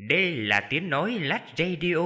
Đây là tiếng nói Lách Radio.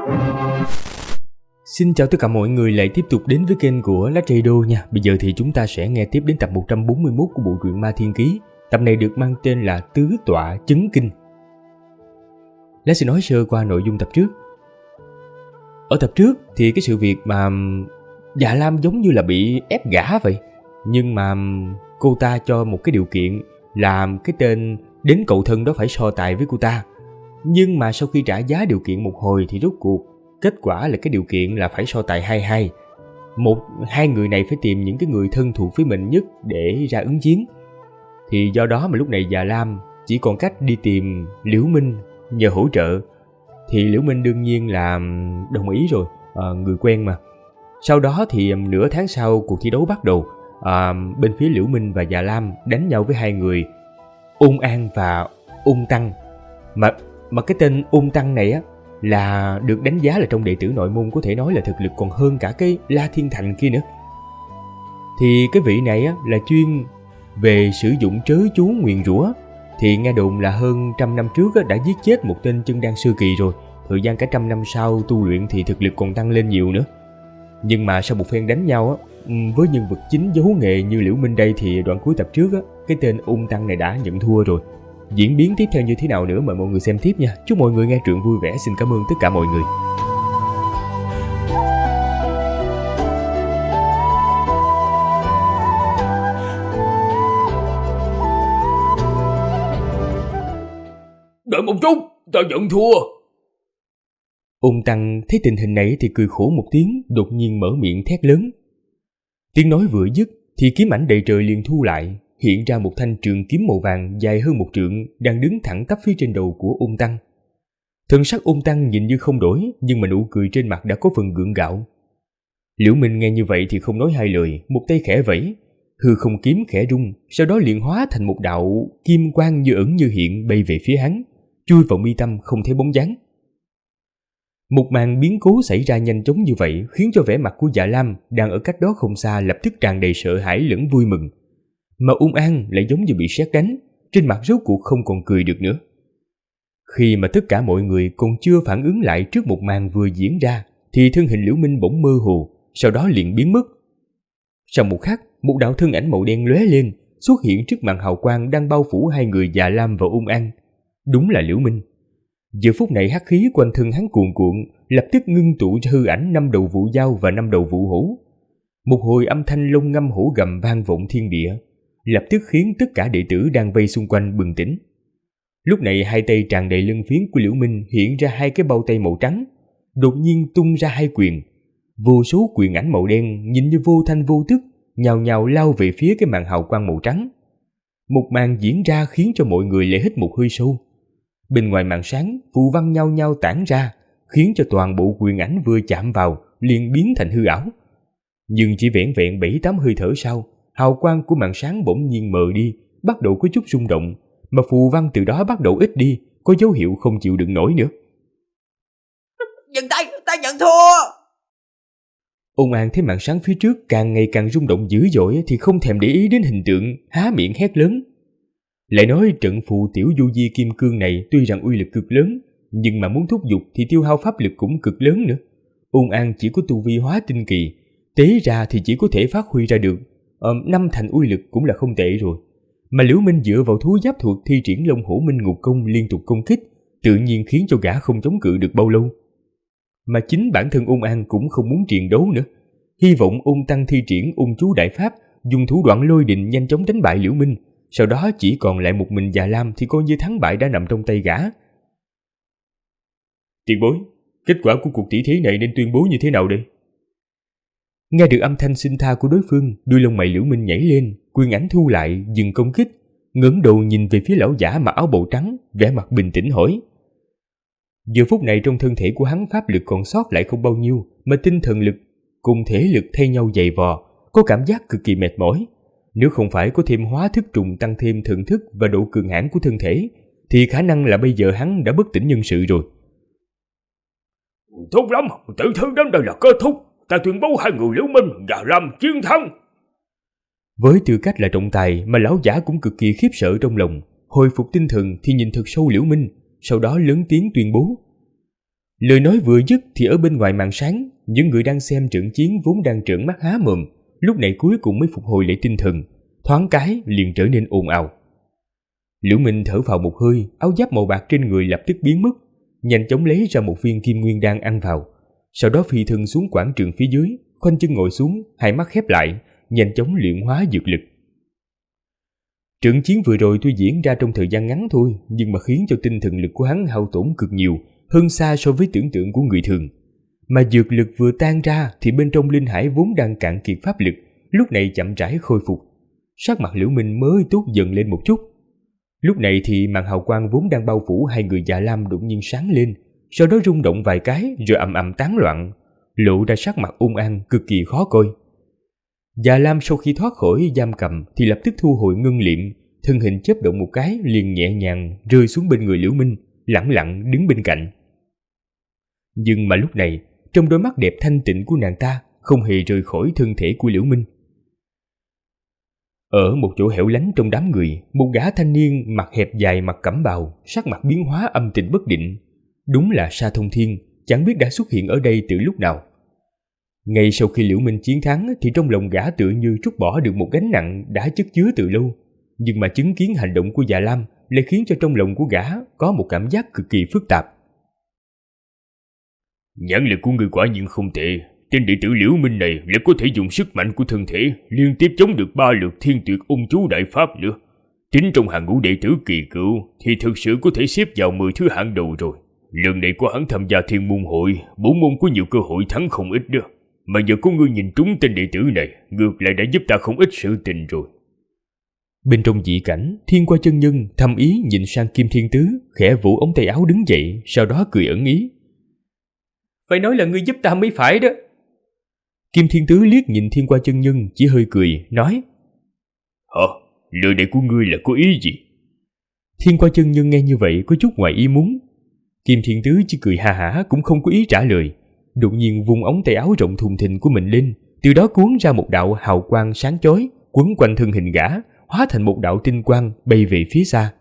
Xin chào tất cả mọi người lại tiếp tục đến với kênh của Lách Radio nha. Bây giờ thì chúng ta sẽ nghe tiếp đến tập 141 của bộ truyện Ma Thiên Ký. Tập này được mang tên là Tứ Tọa Chấn Kinh. Lát sẽ nói sơ qua nội dung tập trước. Ở tập trước thì cái sự việc mà Dạ Lam giống như là bị ép gả vậy. Nhưng mà cô ta cho một cái điều kiện làm cái tên đến cậu thân đó phải so tài với cô ta. Nhưng mà sau khi trả giá điều kiện một hồi thì rốt cuộc kết quả là cái điều kiện là phải so tài 2-2. Hai người này phải tìm những cái người thân thuộc với mình nhất để ra ứng chiến. Thì do đó mà lúc này Dạ Lam chỉ còn cách đi tìm Liễu Minh nhờ hỗ trợ. Thì Liễu Minh đương nhiên là đồng ý rồi, người quen mà. Sau đó thì nửa tháng sau cuộc thi đấu bắt đầu. Bên phía Liễu Minh và Dạ Lam đánh nhau với hai người Ung An và Ung Tăng. Mà cái tên Ung Tăng này á là được đánh giá là trong đệ tử nội môn có thể nói là thực lực còn hơn cả cái La Thiên Thành kia nữa. Thì cái vị này á là chuyên về sử dụng trớ chú nguyền rủa. Thì nghe đồn là hơn 100 năm trước á, đã giết chết một tên chân đan sơ kỳ rồi. Thời gian cả 100 năm sau tu luyện thì thực lực còn tăng lên nhiều nữa. Nhưng mà sau một phen đánh nhau á, với nhân vật chính giấu nghề như Liễu Minh đây thì đoạn cuối tập trước á, cái tên Ung Tăng này đã nhận thua rồi. Diễn biến tiếp theo như thế nào nữa mời mọi người xem tiếp nha. Chúc mọi người nghe truyện vui vẻ. Xin cảm ơn tất cả mọi người. Đợi một chút, ta nhận thua. Ung Tăng thấy tình hình này thì cười khổ một tiếng, đột nhiên mở miệng thét lớn. Tiếng nói vừa dứt thì kiếm ảnh đầy trời liền thu lại, hiện ra một thanh trường kiếm màu vàng dài hơn 1 trượng đang đứng thẳng tắp phía trên đầu của Ung Tăng. Thân sắc Ung Tăng nhìn như không đổi, nhưng mà nụ cười trên mặt đã có phần gượng gạo. Liễu Minh nghe như vậy thì không nói hai lời, một tay khẽ vẫy, hư không kiếm khẽ rung, sau đó liền hóa thành một đạo kim quang như ẩn như hiện bay về phía hắn, chui vào mi tâm không thấy bóng dáng. Một màn biến cố xảy ra nhanh chóng như vậy khiến cho vẻ mặt của Dạ Lam đang ở cách đó không xa lập tức tràn đầy sợ hãi lẫn vui mừng. Mà Ung An lại giống như bị sét đánh, trên mặt rốt cuộc không còn cười được nữa. Khi mà tất cả mọi người còn chưa phản ứng lại trước một màn vừa diễn ra thì thân hình Liễu Minh bỗng mơ hồ, sau đó liền biến mất. Sau một khắc, một đạo thân ảnh màu đen lóe lên, xuất hiện trước màn hào quang đang bao phủ hai người Dạ Lam và Ung An. Đúng là Liễu Minh. Giờ phút này hắc khí quanh thân hắn cuồn cuộn, lập tức ngưng tụ hư ảnh 5 đầu vụ dao và 5 đầu vụ hổ. Một hồi âm thanh lông ngâm hổ gầm vang vọng thiên địa, lập tức khiến tất cả đệ tử đang vây xung quanh bừng tỉnh. Lúc này hai tay tràn đầy lưng phiến của Liễu Minh hiện ra hai cái bao tay màu trắng, đột nhiên tung ra hai quyền. Vô số quyền ảnh màu đen nhìn như vô thanh vô tức, nhào nhào lao về phía cái màn hào quang màu trắng. Một màn diễn ra khiến cho mọi người lại hít một hơi sâu. Bên ngoài màn sáng, phù văn nhau nhau tản ra, khiến cho toàn bộ quyền ảnh vừa chạm vào liền biến thành hư ảo. Nhưng chỉ vẻn vẹn 7-8 hơi thở sau, hào quang của màn sáng bỗng nhiên mờ đi, bắt đầu có chút rung động, mà phù văn từ đó bắt đầu ít đi, có dấu hiệu không chịu đựng nổi nữa. Dừng tay, ta nhận thua. Ung An thấy màn sáng phía trước càng ngày càng rung động dữ dội thì không thèm để ý đến hình tượng, há miệng hét lớn. Lại nói trận phù tiểu du di kim cương này tuy rằng uy lực cực lớn, nhưng mà muốn thúc giục thì tiêu hao pháp lực cũng cực lớn nữa. Ung An chỉ có tu vi hóa tinh kỳ, tế ra thì chỉ có thể phát huy ra được 5 thành uy lực cũng là không tệ rồi. Mà Liễu Minh dựa vào thú giáp thuật thi triển Long Hổ Minh Ngục Công liên tục công kích, tự nhiên khiến cho gã không chống cự được bao lâu. Mà chính bản thân Ung An cũng không muốn triền đấu nữa, hy vọng Ung Tăng thi triển Ung chú đại pháp, dùng thủ đoạn lôi đình nhanh chóng đánh bại Liễu Minh. Sau đó chỉ còn lại một mình Dạ Lam thì coi như thắng bại đã nằm trong tay gã. Tiền bối, kết quả của cuộc tỷ thí này nên tuyên bố như thế nào đây? Nghe được âm thanh xin tha của đối phương, đuôi lông mày Liễu Minh nhảy lên, quyền ảnh thu lại, dừng công kích, ngẩng đầu nhìn về phía lão giả mặc áo bào trắng, vẻ mặt bình tĩnh hỏi. Giờ phút này trong thân thể của hắn pháp lực còn sót lại không bao nhiêu, mà tinh thần lực cùng thể lực thay nhau dày vò, có cảm giác cực kỳ mệt mỏi. Nếu không phải có thêm hóa thức trùng tăng thêm thần thức và độ cường hãn của thân thể, thì khả năng là bây giờ hắn đã bất tỉnh nhân sự rồi. Tốt lắm, tử thư đến đây là kết thúc. Ta tuyên bố hai người Liễu Minh và Lam chiến thắng. Với tư cách là trọng tài mà lão giả cũng cực kỳ khiếp sợ trong lòng. Hồi phục tinh thần thì nhìn thật sâu Liễu Minh, sau đó lớn tiếng tuyên bố. Lời nói vừa dứt thì ở bên ngoài màn sáng, những người đang xem trận chiến vốn đang trợn mắt há mồm, lúc này cuối cùng mới phục hồi lại tinh thần, thoáng cái liền trở nên ồn ào. Liễu Minh thở phào một hơi, áo giáp màu bạc trên người lập tức biến mất, nhanh chóng lấy ra một viên kim nguyên đan ăn vào, sau đó phi thân xuống quảng trường phía dưới, khoanh chân ngồi xuống, hai mắt khép lại, nhanh chóng luyện hóa dược lực. Trận chiến vừa rồi tuy diễn ra trong thời gian ngắn thôi, nhưng mà khiến cho tinh thần lực của hắn hao tổn cực nhiều, hơn xa so với tưởng tượng của người thường. Mà dược lực vừa tan ra thì bên trong linh hải vốn đang cạn kiệt pháp lực, lúc này chậm rãi khôi phục. Sắc mặt Liễu Minh mới tốt dần lên một chút. Lúc này thì màn hào quang vốn đang bao phủ hai người Già Lam đột nhiên sáng lên, sau đó rung động vài cái rồi ầm ầm tán loạn, lộ ra sắc mặt ung an cực kỳ khó coi. Già Lam sau khi thoát khỏi giam cầm thì lập tức thu hồi ngân liệm, thân hình chớp động một cái liền nhẹ nhàng rơi xuống bên người Liễu Minh, lẳng lặng đứng bên cạnh. Nhưng mà lúc này, trong đôi mắt đẹp thanh tịnh của nàng ta không hề rời khỏi thân thể của Liễu Minh. Ở một chỗ hẻo lánh trong đám người, một gã thanh niên mặt hẹp dài mặc cẩm bào, sắc mặt biến hóa âm tình bất định. Đúng là Sa Thông Thiên, chẳng biết đã xuất hiện ở đây từ lúc nào. Ngay sau khi Liễu Minh chiến thắng thì trong lòng gã tựa như trút bỏ được một gánh nặng đã chất chứa từ lâu. Nhưng mà chứng kiến hành động của Dạ Lam lại khiến cho trong lòng của gã có một cảm giác cực kỳ phức tạp. Nhãn lực của người quả nhiên không tệ. Tên đệ tử Liễu Minh này lại có thể dùng sức mạnh của thân thể liên tiếp chống được 3 lượt thiên tuyệt ung chú đại pháp nữa. Tính trong hàng ngũ đệ tử kỳ cựu thì thực sự có thể xếp vào 10 thứ hạng đầu rồi. Lần này có hắn tham gia thiên môn hội, bổ môn có nhiều cơ hội thắng không ít đó. Mà giờ có ngươi nhìn trúng tên đệ tử này, ngược lại đã giúp ta không ít sự tình rồi. Bên trong dị cảnh, Thiên Qua chân nhân thầm ý nhìn sang Kim Thiên Tứ, khẽ vỗ ống tay áo đứng dậy, sau đó cười ẩn ý. Phải nói là ngươi giúp ta mới phải đó. Kim Thiên Tứ liếc nhìn Thiên Qua chân nhân, chỉ hơi cười, nói. Hả? Lời này của ngươi là có ý gì? Thiên Qua chân nhân nghe như vậy có chút ngoài ý muốn. Kim Thiên Tứ chỉ cười ha hả cũng không có ý trả lời. Đột nhiên vung ống tay áo rộng thùng thình của mình lên, từ đó cuốn ra một đạo hào quang sáng chói, quấn quanh thân hình gã, hóa thành một đạo tinh quang bay về phía xa.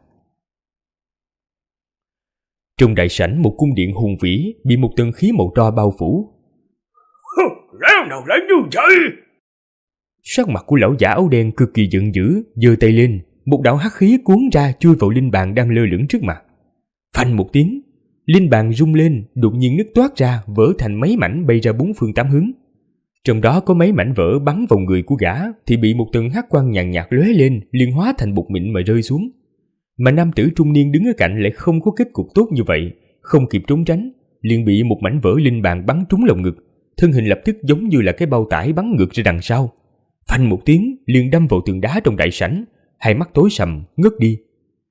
Trong đại sảnh một cung điện hùng vĩ bị một tầng khí màu tro bao phủ. Lẽ nào lại như vậy? Sắc mặt của lão giả áo đen cực kỳ giận dữ, giơ tay lên, một đạo hắc khí cuốn ra chui vào linh bàn đang lơ lửng trước mặt. Phanh một tiếng, linh bàn rung lên, đột nhiên nứt toát ra, vỡ thành mấy mảnh bay ra bốn phương tám hướng. Trong đó có mấy mảnh vỡ bắn vào người của gã thì bị một tầng hắc quang nhàn nhạt lóe lên, liền hóa thành bột mịn mà rơi xuống. Mà nam tử trung niên đứng ở cạnh lại không có kết cục tốt như vậy, không kịp trốn tránh, liền bị một mảnh vỡ linh bàn bắn trúng lồng ngực, thân hình lập tức giống như là cái bao tải bắn ngược ra đằng sau. Phanh một tiếng, liền đâm vào tường đá trong đại sảnh, hai mắt tối sầm ngất đi.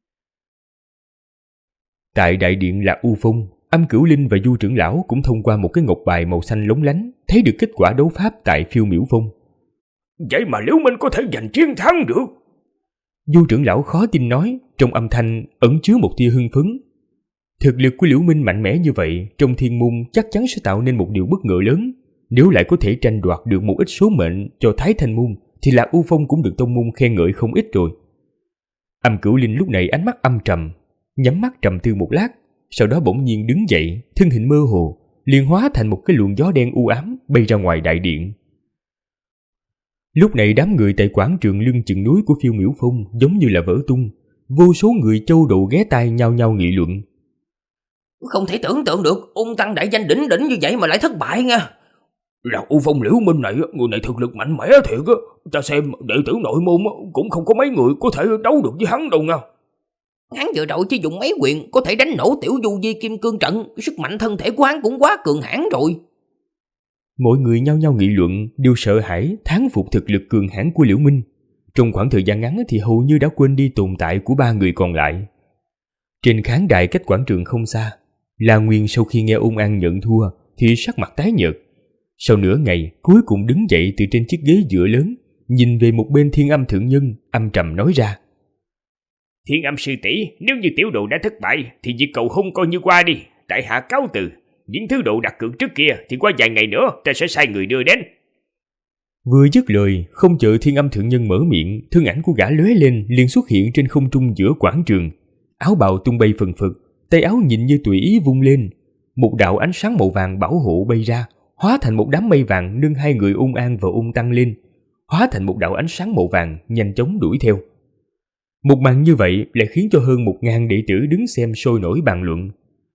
Tại đại điện là U Phong, Âm Cửu Linh và Du trưởng lão cũng thông qua một cái ngọc bài màu xanh lóng lánh, thấy được kết quả đấu pháp tại Phiêu Miểu Phong. Vậy mà Liễu Minh có thể giành chiến thắng được? Du trưởng lão khó tin nói, trong âm thanh ẩn chứa một tia hưng phấn. Thực lực của Liễu Minh mạnh mẽ như vậy, trong thiên môn chắc chắn sẽ tạo nên một điều bất ngờ lớn. Nếu lại có thể tranh đoạt được một ít số mệnh cho Thái Thanh môn, thì Lạc U Phong cũng được tông môn khen ngợi không ít rồi. Âm Cửu Linh lúc này ánh mắt âm trầm, nhắm mắt trầm tư một lát, sau đó bỗng nhiên đứng dậy, thân hình mơ hồ, liền hóa thành một cái luồng gió đen u ám bay ra ngoài đại điện. Lúc này đám người tại quảng trường lưng chừng núi của Phiêu Miểu Phong giống như là vỡ tung, vô số người châu độ ghé tai nhao nhao nghị luận. Không thể tưởng tượng được ung tăng đại danh đỉnh đỉnh như vậy mà lại thất bại nha. Là U Phong Liễu Minh này, người này thực lực mạnh mẽ thiệt á. Ta xem đệ tử nội môn cũng không có mấy người có thể đấu được với hắn đâu nha. Hắn vừa rồi chỉ dùng mấy quyền có thể đánh nổ tiểu du di kim cương trận, sức mạnh thân thể của hắn cũng quá cường hãn rồi. Mọi người nhao nhao nghị luận, đều sợ hãi thán phục thực lực cường hãn của Liễu Minh. Trong khoảng thời gian ngắn thì hầu như đã quên đi tồn tại của ba người còn lại. Trên khán đài cách quảng trường không xa, La Nguyên sau khi nghe Ung An nhận thua thì sắc mặt tái nhợt. Sau nửa ngày cuối cùng đứng dậy từ trên chiếc ghế dựa lớn, nhìn về một bên Thiên Âm thượng nhân, âm trầm nói ra. Thiên Âm sư tỷ, nếu như tiểu đồ đã thất bại thì việc cầu hôn coi như qua đi, tại hạ cáo từ. Những thứ độ đặt cược trước kia thì qua vài ngày nữa ta sẽ sai người đưa đến. Vừa dứt lời, không chờ Thiên Âm thượng nhân mở miệng, thân ảnh của gã lóe lên liền xuất hiện trên không trung giữa quảng trường. Áo bào tung bay phần phật, tay áo nhìn như tùy ý vung lên. Một đạo ánh sáng màu vàng bảo hộ bay ra, hóa thành một đám mây vàng nâng hai người Ung An và Ung Tăng lên, hóa thành một đạo ánh sáng màu vàng nhanh chóng đuổi theo. Một màn như vậy lại khiến cho hơn 1000 đệ tử đứng xem sôi nổi bàn luận.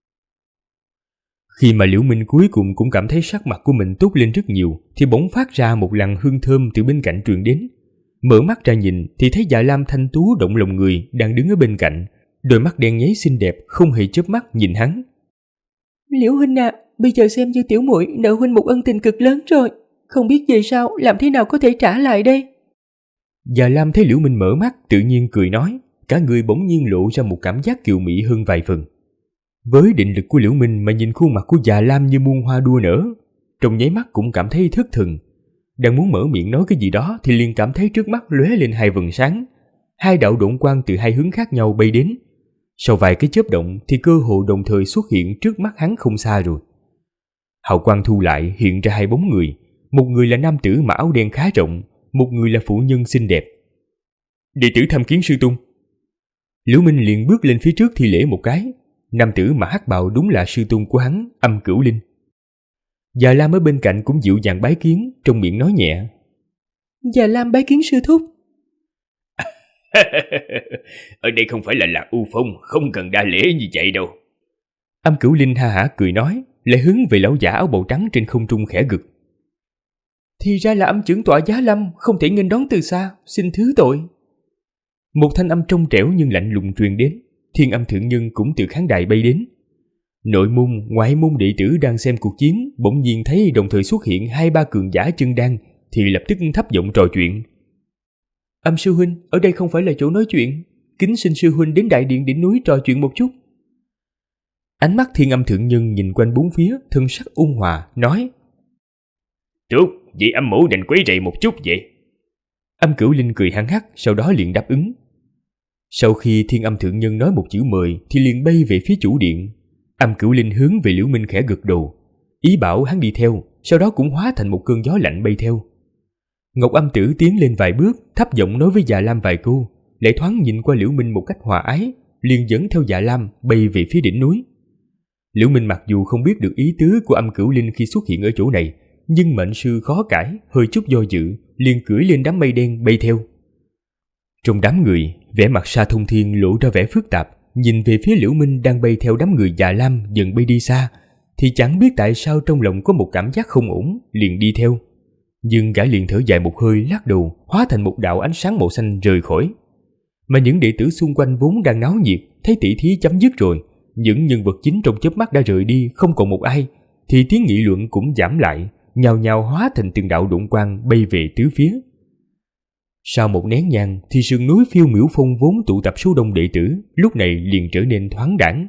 Khi mà Liễu Minh cuối cùng cũng cảm thấy sắc mặt của mình tốt lên rất nhiều, thì bỗng phát ra một làn hương thơm từ bên cạnh truyền đến. Mở mắt ra nhìn thì thấy Dạ Lam thanh tú động lòng người đang đứng ở bên cạnh, đôi mắt đen nháy xinh đẹp không hề chớp mắt nhìn hắn. Liễu huynh à, bây giờ xem như tiểu muội nợ huynh một ân tình cực lớn rồi, không biết về sau làm thế nào có thể trả lại đây. Dạ Lam thấy Liễu Minh mở mắt tự nhiên cười nói, cả người bỗng nhiên lộ ra một cảm giác kiều mị hơn vài phần. Với định lực của Liễu Minh mà nhìn khuôn mặt của Dạ Lam như muôn hoa đua nở, trong nháy mắt cũng cảm thấy thất thần. Đang muốn mở miệng nói cái gì đó thì liền cảm thấy trước mắt lóe lên hai vầng sáng, hai đạo độn quang từ hai hướng khác nhau bay đến. Sau vài cái chớp động thì cơ hồ đồng thời xuất hiện trước mắt hắn không xa rồi. Hào quang thu lại hiện ra hai bóng người, một người là nam tử mặc áo đen khá rộng, một người là phụ nhân xinh đẹp. Đệ tử tham kiến sư tôn. Liễu Minh liền bước lên phía trước thi lễ một cái. Nam tử mặc hắc bào đúng là sư tôn của hắn, Âm Cửu Linh. Dạ Lam ở bên cạnh cũng dịu dàng bái kiến, trong miệng nói nhẹ, Dạ Lam bái kiến sư thúc. Ở đây không phải là Lạc U Phong, không cần đa lễ như vậy đâu. Âm Cửu Linh ha hả cười nói, lại hướng về lão giả áo bào trắng trên không trung khẽ gật. Thì ra là Âm trưởng tọa Giá Lâm, không thể nghênh đón từ xa, xin thứ tội. Một thanh âm trong trẻo nhưng lạnh lùng truyền đến. Thiên Âm thượng nhân cũng từ khán đài bay đến. Nội môn, ngoại môn đệ tử đang xem cuộc chiến bỗng nhiên thấy đồng thời xuất hiện 2-3 cường giả chân đan, thì lập tức thấp giọng trò chuyện. Âm sư huynh, ở đây không phải là chỗ nói chuyện, kính xin sư huynh đến đại điện đỉnh núi trò chuyện một chút. Ánh mắt Thiên Âm thượng nhân nhìn quanh bốn phía, thân sắc ôn hòa, nói, Tốt, vậy âm mẫu định quấy rầy một chút vậy. Âm Cửu Linh cười hăng hắc, sau đó liền đáp ứng. Sau khi Thiên Âm thượng nhân nói một chữ mời thì liền bay về phía chủ điện. Âm Cửu Linh hướng về Liễu Minh khẽ gật đầu, ý bảo hắn đi theo, sau đó cũng hóa thành một cơn gió lạnh bay theo. Ngọc Âm Tử tiến lên vài bước, thấp giọng nói với Dạ Lam vài câu, lại thoáng nhìn qua Liễu Minh một cách hòa ái, liền dẫn theo Dạ Lam bay về phía đỉnh núi. Liễu Minh mặc dù không biết được ý tứ của Âm Cửu Linh khi xuất hiện ở chỗ này, nhưng mệnh sư khó cãi, hơi chút do dự, liền cưỡi lên đám mây đen bay theo. Trong đám người, vẻ mặt Sa Thông Thiên lộ ra vẻ phức tạp, nhìn về phía Liễu Minh đang bay theo đám người Dạ Lam dần bay đi xa, thì chẳng biết tại sao trong lòng có một cảm giác không ổn, liền đi theo. Nhưng gã liền thở dài một hơi, lắc đầu, hóa thành một đạo ánh sáng màu xanh rời khỏi. Mà những đệ tử xung quanh vốn đang náo nhiệt, thấy tỷ thí chấm dứt rồi, những nhân vật chính trong chớp mắt đã rời đi, không còn một ai, thì tiếng nghị luận cũng giảm lại, nhào nhào hóa thành từng đạo độn quang bay về tứ phía. Sau một nén nhang thì sườn núi Phiêu Miểu Phong vốn tụ tập số đông đệ tử, lúc này liền trở nên thoáng đãng.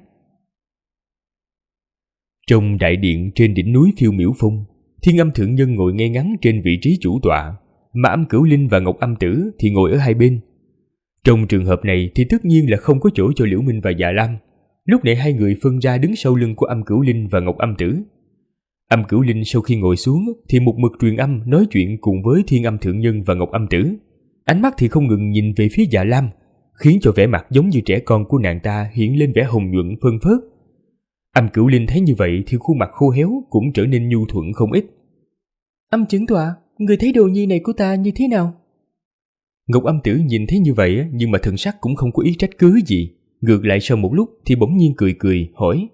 Trong đại điện trên đỉnh núi Phiêu Miểu Phong, Thiên Âm thượng nhân ngồi ngay ngắn trên vị trí chủ tọa, mà Âm Cửu Linh và Ngọc Âm Tử thì ngồi ở hai bên. Trong trường hợp này thì tất nhiên là không có chỗ cho Liễu Minh và Dạ Lam. Lúc này hai người phân ra đứng sau lưng của Âm Cửu Linh và Ngọc Âm Tử. Âm Cửu Linh sau khi ngồi xuống thì một mực truyền âm nói chuyện cùng với Thiên Âm thượng nhân và Ngọc Âm Tử. Ánh mắt thì không ngừng nhìn về phía Dạ Lam, khiến cho vẻ mặt giống như trẻ con của nàng ta hiện lên vẻ hồng nhuận phơn phớt. Âm Cửu Linh thấy như vậy thì khuôn mặt khô héo cũng trở nên nhu thuận không ít. Âm trưởng tọa, người thấy đồ nhi này của ta như thế nào? Ngọc Âm Tử nhìn thấy như vậy nhưng mà thần sắc cũng không có ý trách cứ gì. Ngược lại sau một lúc thì bỗng nhiên cười cười hỏi.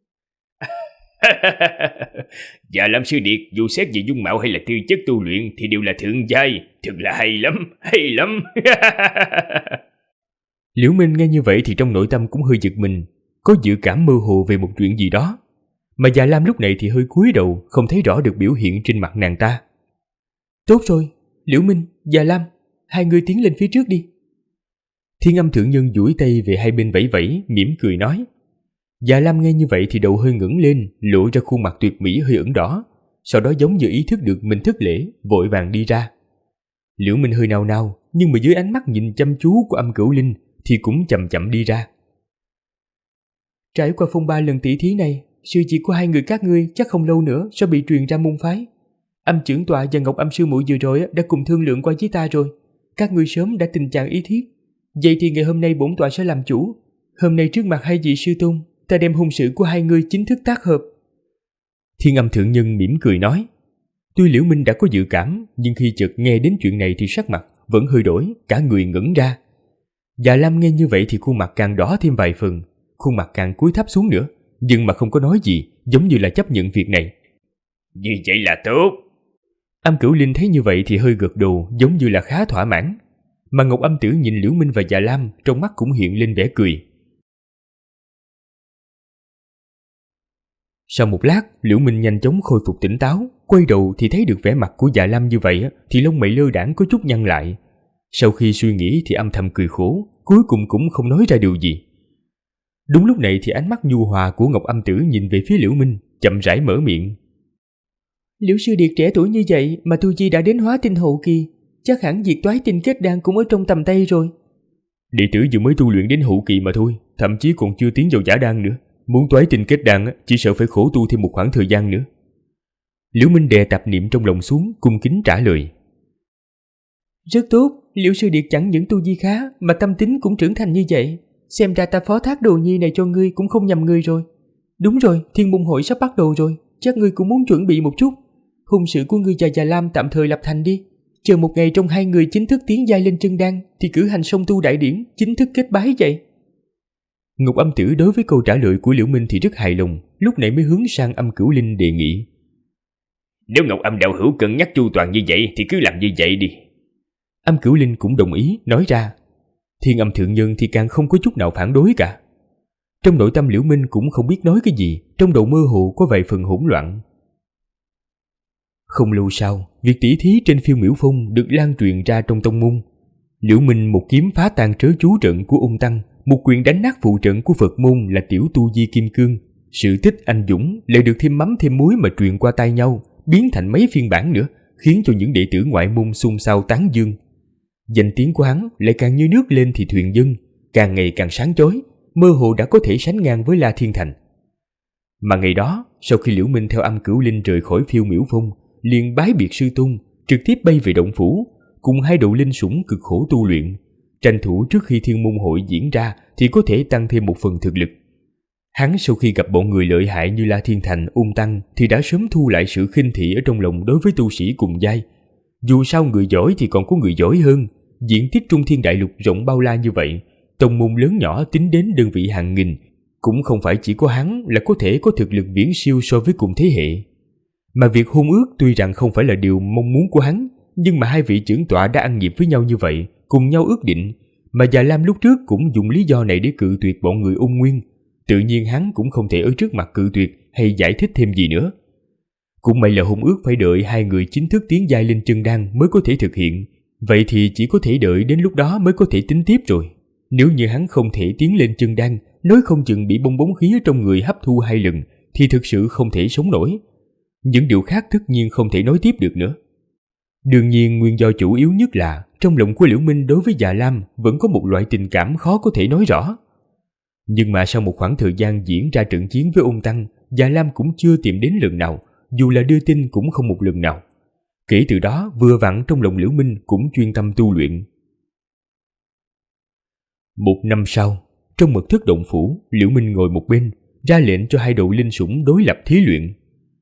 Dạ Lam sư điệt, dù xét về dung mạo hay là tư chất tu luyện thì đều là thượng giai, thật là hay lắm, hay lắm. Liễu Minh nghe như vậy thì trong nội tâm cũng hơi giật mình, có dự cảm mơ hồ về một chuyện gì đó. Mà Dạ Lam lúc này thì hơi cúi đầu, không thấy rõ được biểu hiện trên mặt nàng ta. Tốt rồi, Liễu Minh, Dạ Lam, hai người tiến lên phía trước đi. Thiên Âm thượng nhân duỗi tay về hai bên vẫy vẫy, mỉm cười nói. Dạ Lam nghe như vậy thì đầu hơi ngẩng lên, lộ ra khuôn mặt tuyệt mỹ hơi ửng đỏ, sau đó giống như ý thức được mình thất lễ, vội vàng đi ra. Liễu Minh hơi nao nao, nhưng mà dưới ánh mắt nhìn chăm chú của Âm Cửu Linh thì cũng chậm chậm đi ra. Trải qua phong ba lần tỷ thí này, sự việc của hai người các ngươi chắc không lâu nữa sẽ bị truyền ra môn phái. Âm trưởng tọa và Ngọc Âm sư muội vừa rồi đã cùng thương lượng qua với ta rồi, các ngươi sớm đã tình trạng ý thiết. Vậy thì ngày hôm nay bổn tọa sẽ làm chủ. Hôm nay trước mặt hai vị sư tôn, ta đem hôn sự của hai người chính thức tác hợp. Thiên Âm thượng nhân mỉm cười nói. Tuy Liễu Minh đã có dự cảm, nhưng khi chợt nghe đến chuyện này thì sắc mặt vẫn hơi đổi, cả người ngẩn ra. Dạ Lam nghe như vậy thì khuôn mặt càng đỏ thêm vài phần, khuôn mặt càng cúi thấp xuống nữa, nhưng mà không có nói gì, giống như là chấp nhận việc này. Như vậy là tốt. Âm Cửu Linh thấy như vậy thì hơi gật đầu, giống như là khá thỏa mãn. Mà Ngọc Âm Tử nhìn Liễu Minh và Dạ Lam, trong mắt cũng hiện lên vẻ cười. Sau một lát, Liễu Minh nhanh chóng khôi phục tỉnh táo, quay đầu thì thấy được vẻ mặt của Dạ Lam như vậy thì lông mày lơ đãng có chút nhăn lại. Sau khi suy nghĩ thì âm thầm cười khổ, cuối cùng cũng không nói ra điều gì. Đúng lúc này thì ánh mắt nhu hòa của Ngọc Âm Tử nhìn về phía Liễu Minh, chậm rãi mở miệng. Liễu sư điệt trẻ tuổi như vậy mà tu vi đã đến hóa tinh hậu kỳ, chắc hẳn việc toái tinh kết đan cũng ở trong tầm tay rồi. Đệ tử vừa mới tu luyện đến hậu kỳ mà thôi, thậm chí còn chưa tiến vào giả đan nữa. Muốn toái tinh kết đan chỉ sợ phải khổ tu thêm một khoảng thời gian nữa. Liễu Minh đè tạp niệm trong lòng xuống, cung kính trả lời. Rất tốt, Liễu sư điệt chẳng những tu vi khá mà tâm tính cũng trưởng thành như vậy. Xem ra ta phó thác đồ nhi này cho ngươi cũng không nhầm ngươi rồi. Đúng rồi, Thiên Môn hội sắp bắt đầu rồi, chắc ngươi cũng muốn chuẩn bị một chút. Hôn sự của ngươi và Già Lam tạm thời lập thành đi. Chờ một ngày trong hai người chính thức tiến giai lên chân đan thì cử hành song tu đại điển, chính thức kết bái vậy. Ngọc Âm Tử đối với câu trả lời của Liễu Minh thì rất hài lòng, lúc này mới hướng sang Âm Cửu Linh đề nghị. Nếu Ngọc Âm đạo hữu cân nhắc chu toàn như vậy thì cứ làm như vậy đi. Âm Cửu Linh cũng đồng ý, nói ra. Thiên Âm thượng nhân thì càng không có chút nào phản đối cả. Trong nội tâm Liễu Minh cũng không biết nói cái gì, trong đầu mơ hồ có vài phần hỗn loạn. Không lâu sau, việc tỉ thí trên Phiêu Miểu Phong được lan truyền ra trong tông môn. Liễu Minh một kiếm phá tan trớ chú trận của ung tăng, một quyền đánh nát phụ trận của Phật môn là tiểu tu di kim cương. Sự tích anh dũng lại được thêm mắm thêm muối mà truyền qua tay nhau, biến thành mấy phiên bản nữa, khiến cho những đệ tử ngoại môn xôn xao tán dương. Danh tiếng của hắn lại càng như nước lên thì thuyền dâng, càng ngày càng sáng chói, mơ hồ đã có thể sánh ngang với La Thiên Thành. Mà ngày đó, sau khi Liễu Minh theo Âm Cửu Linh rời khỏi Phiêu Miểu Phong, liền bái biệt sư tôn, trực tiếp bay về động phủ, cùng hai đầu linh sủng cực khổ tu luyện, tranh thủ trước khi Thiên Môn hội diễn ra thì có thể tăng thêm một phần thực lực. Hắn sau khi gặp bọn người lợi hại như La Thiên Thành, Ung Tăng thì đã sớm thu lại sự khinh thị ở trong lòng đối với tu sĩ cùng giai. Dù sao người giỏi thì còn có người giỏi hơn, diện tích Trung Thiên Đại Lục rộng bao la như vậy, tông môn lớn nhỏ tính đến đơn vị hàng nghìn, cũng không phải chỉ có hắn là có thể có thực lực viễn siêu so với cùng thế hệ. Mà việc hôn ước tuy rằng không phải là điều mong muốn của hắn, nhưng mà hai vị trưởng tọa đã ăn nhịp với nhau như vậy, cùng nhau ước định, mà Già Lam lúc trước cũng dùng lý do này để cự tuyệt bọn người Ung Nguyên. Tự nhiên hắn cũng không thể ở trước mặt cự tuyệt hay giải thích thêm gì nữa. Cũng may là hôn ước phải đợi hai người chính thức tiến giai lên chân đan mới có thể thực hiện, vậy thì chỉ có thể đợi đến lúc đó mới có thể tính tiếp rồi. Nếu như hắn không thể tiến lên chân đan, nói không chừng bị bong bóng khí ở trong người hấp thu 2 lần, thì thực sự không thể sống nổi. Những điều khác tất nhiên không thể nói tiếp được nữa. Đương nhiên nguyên do chủ yếu nhất là trong lòng của Liễu Minh đối với Dạ Lam vẫn có một loại tình cảm khó có thể nói rõ. Nhưng mà sau một khoảng thời gian diễn ra trận chiến với Ung Tăng, Dạ Lam cũng chưa tìm đến lần nào, dù là đưa tin cũng không một lần nào. Kể từ đó vừa vặn trong lòng Liễu Minh cũng chuyên tâm tu luyện. Một năm sau, trong mật thất động phủ, Liễu Minh ngồi một bên, ra lệnh cho hai đầu linh sủng đối lập thí luyện.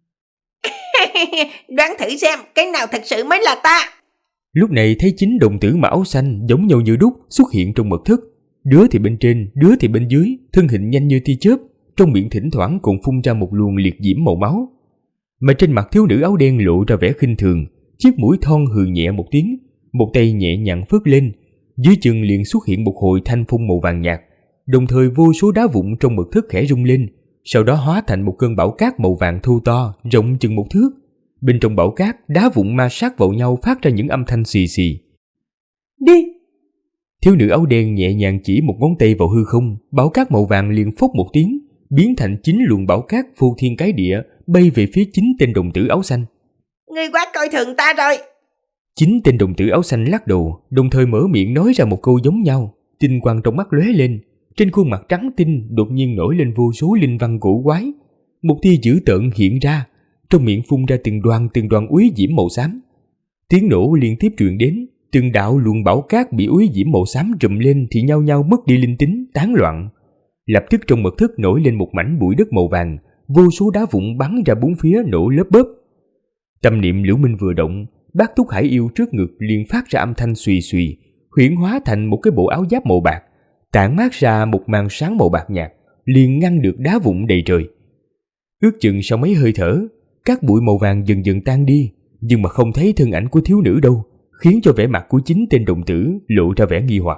Đoán thử xem cái nào thật sự mới là ta. Lúc này thấy 9 đồng tử mà áo xanh giống nhau như đúc xuất hiện trong mật thất, đứa thì bên trên, đứa thì bên dưới, thân hình nhanh như tia chớp, trong miệng thỉnh thoảng còn phun ra một luồng liệt diễm màu máu. Mà trên mặt thiếu nữ áo đen lộ ra vẻ khinh thường, chiếc mũi thon hừ nhẹ một tiếng, một tay nhẹ nhàng phất lên, dưới chân liền xuất hiện một hồi thanh phong màu vàng nhạt, đồng thời vô số đá vụn trong mật thất khẽ rung lên, sau đó hóa thành một cơn bão cát màu vàng thô to, rộng chừng 1 thước. Bên trong bão cát, đá vụn ma sát vào nhau phát ra những âm thanh xì xì. Đi! Thiếu nữ áo đen nhẹ nhàng chỉ một ngón tay vào hư không, bão cát màu vàng liền phốc một tiếng, biến thành 9 luồng bão cát phô thiên cái địa, bay về phía 9 tên đồng tử áo xanh. Ngươi quá coi thường ta rồi. 9 tên đồng tử áo xanh lắc đầu, đồng thời mở miệng nói ra một câu giống nhau, tinh quang trong mắt lóe lên, trên khuôn mặt trắng tinh đột nhiên nổi lên vô số linh văn cổ quái, một tia dữ tợn hiện ra, trong miệng phun ra từng đoàn úy diễm màu xám. Tiếng nổ liên tiếp truyền đến, từng đạo luồng bão cát bị úy diễm màu xám trùm lên thì nhao nhao mất đi linh tính, tán loạn. Lập tức trong mật thất nổi lên một mảnh bụi đất màu vàng, vô số đá vụn bắn ra bốn phía nổ lớp bớp. Tâm niệm Liễu Minh vừa động, bát túc hải yêu trước ngực liền phát ra âm thanh xùy xùy, huyễn hóa thành một cái bộ áo giáp màu bạc, tản mát ra một màn sáng màu bạc nhạt, liền ngăn được đá vụn đầy trời. Ước chừng sau mấy hơi thở, các bụi màu vàng dần dần tan đi, nhưng mà không thấy thân ảnh của thiếu nữ đâu, khiến cho vẻ mặt của chính tên đồng tử lộ ra vẻ nghi hoặc.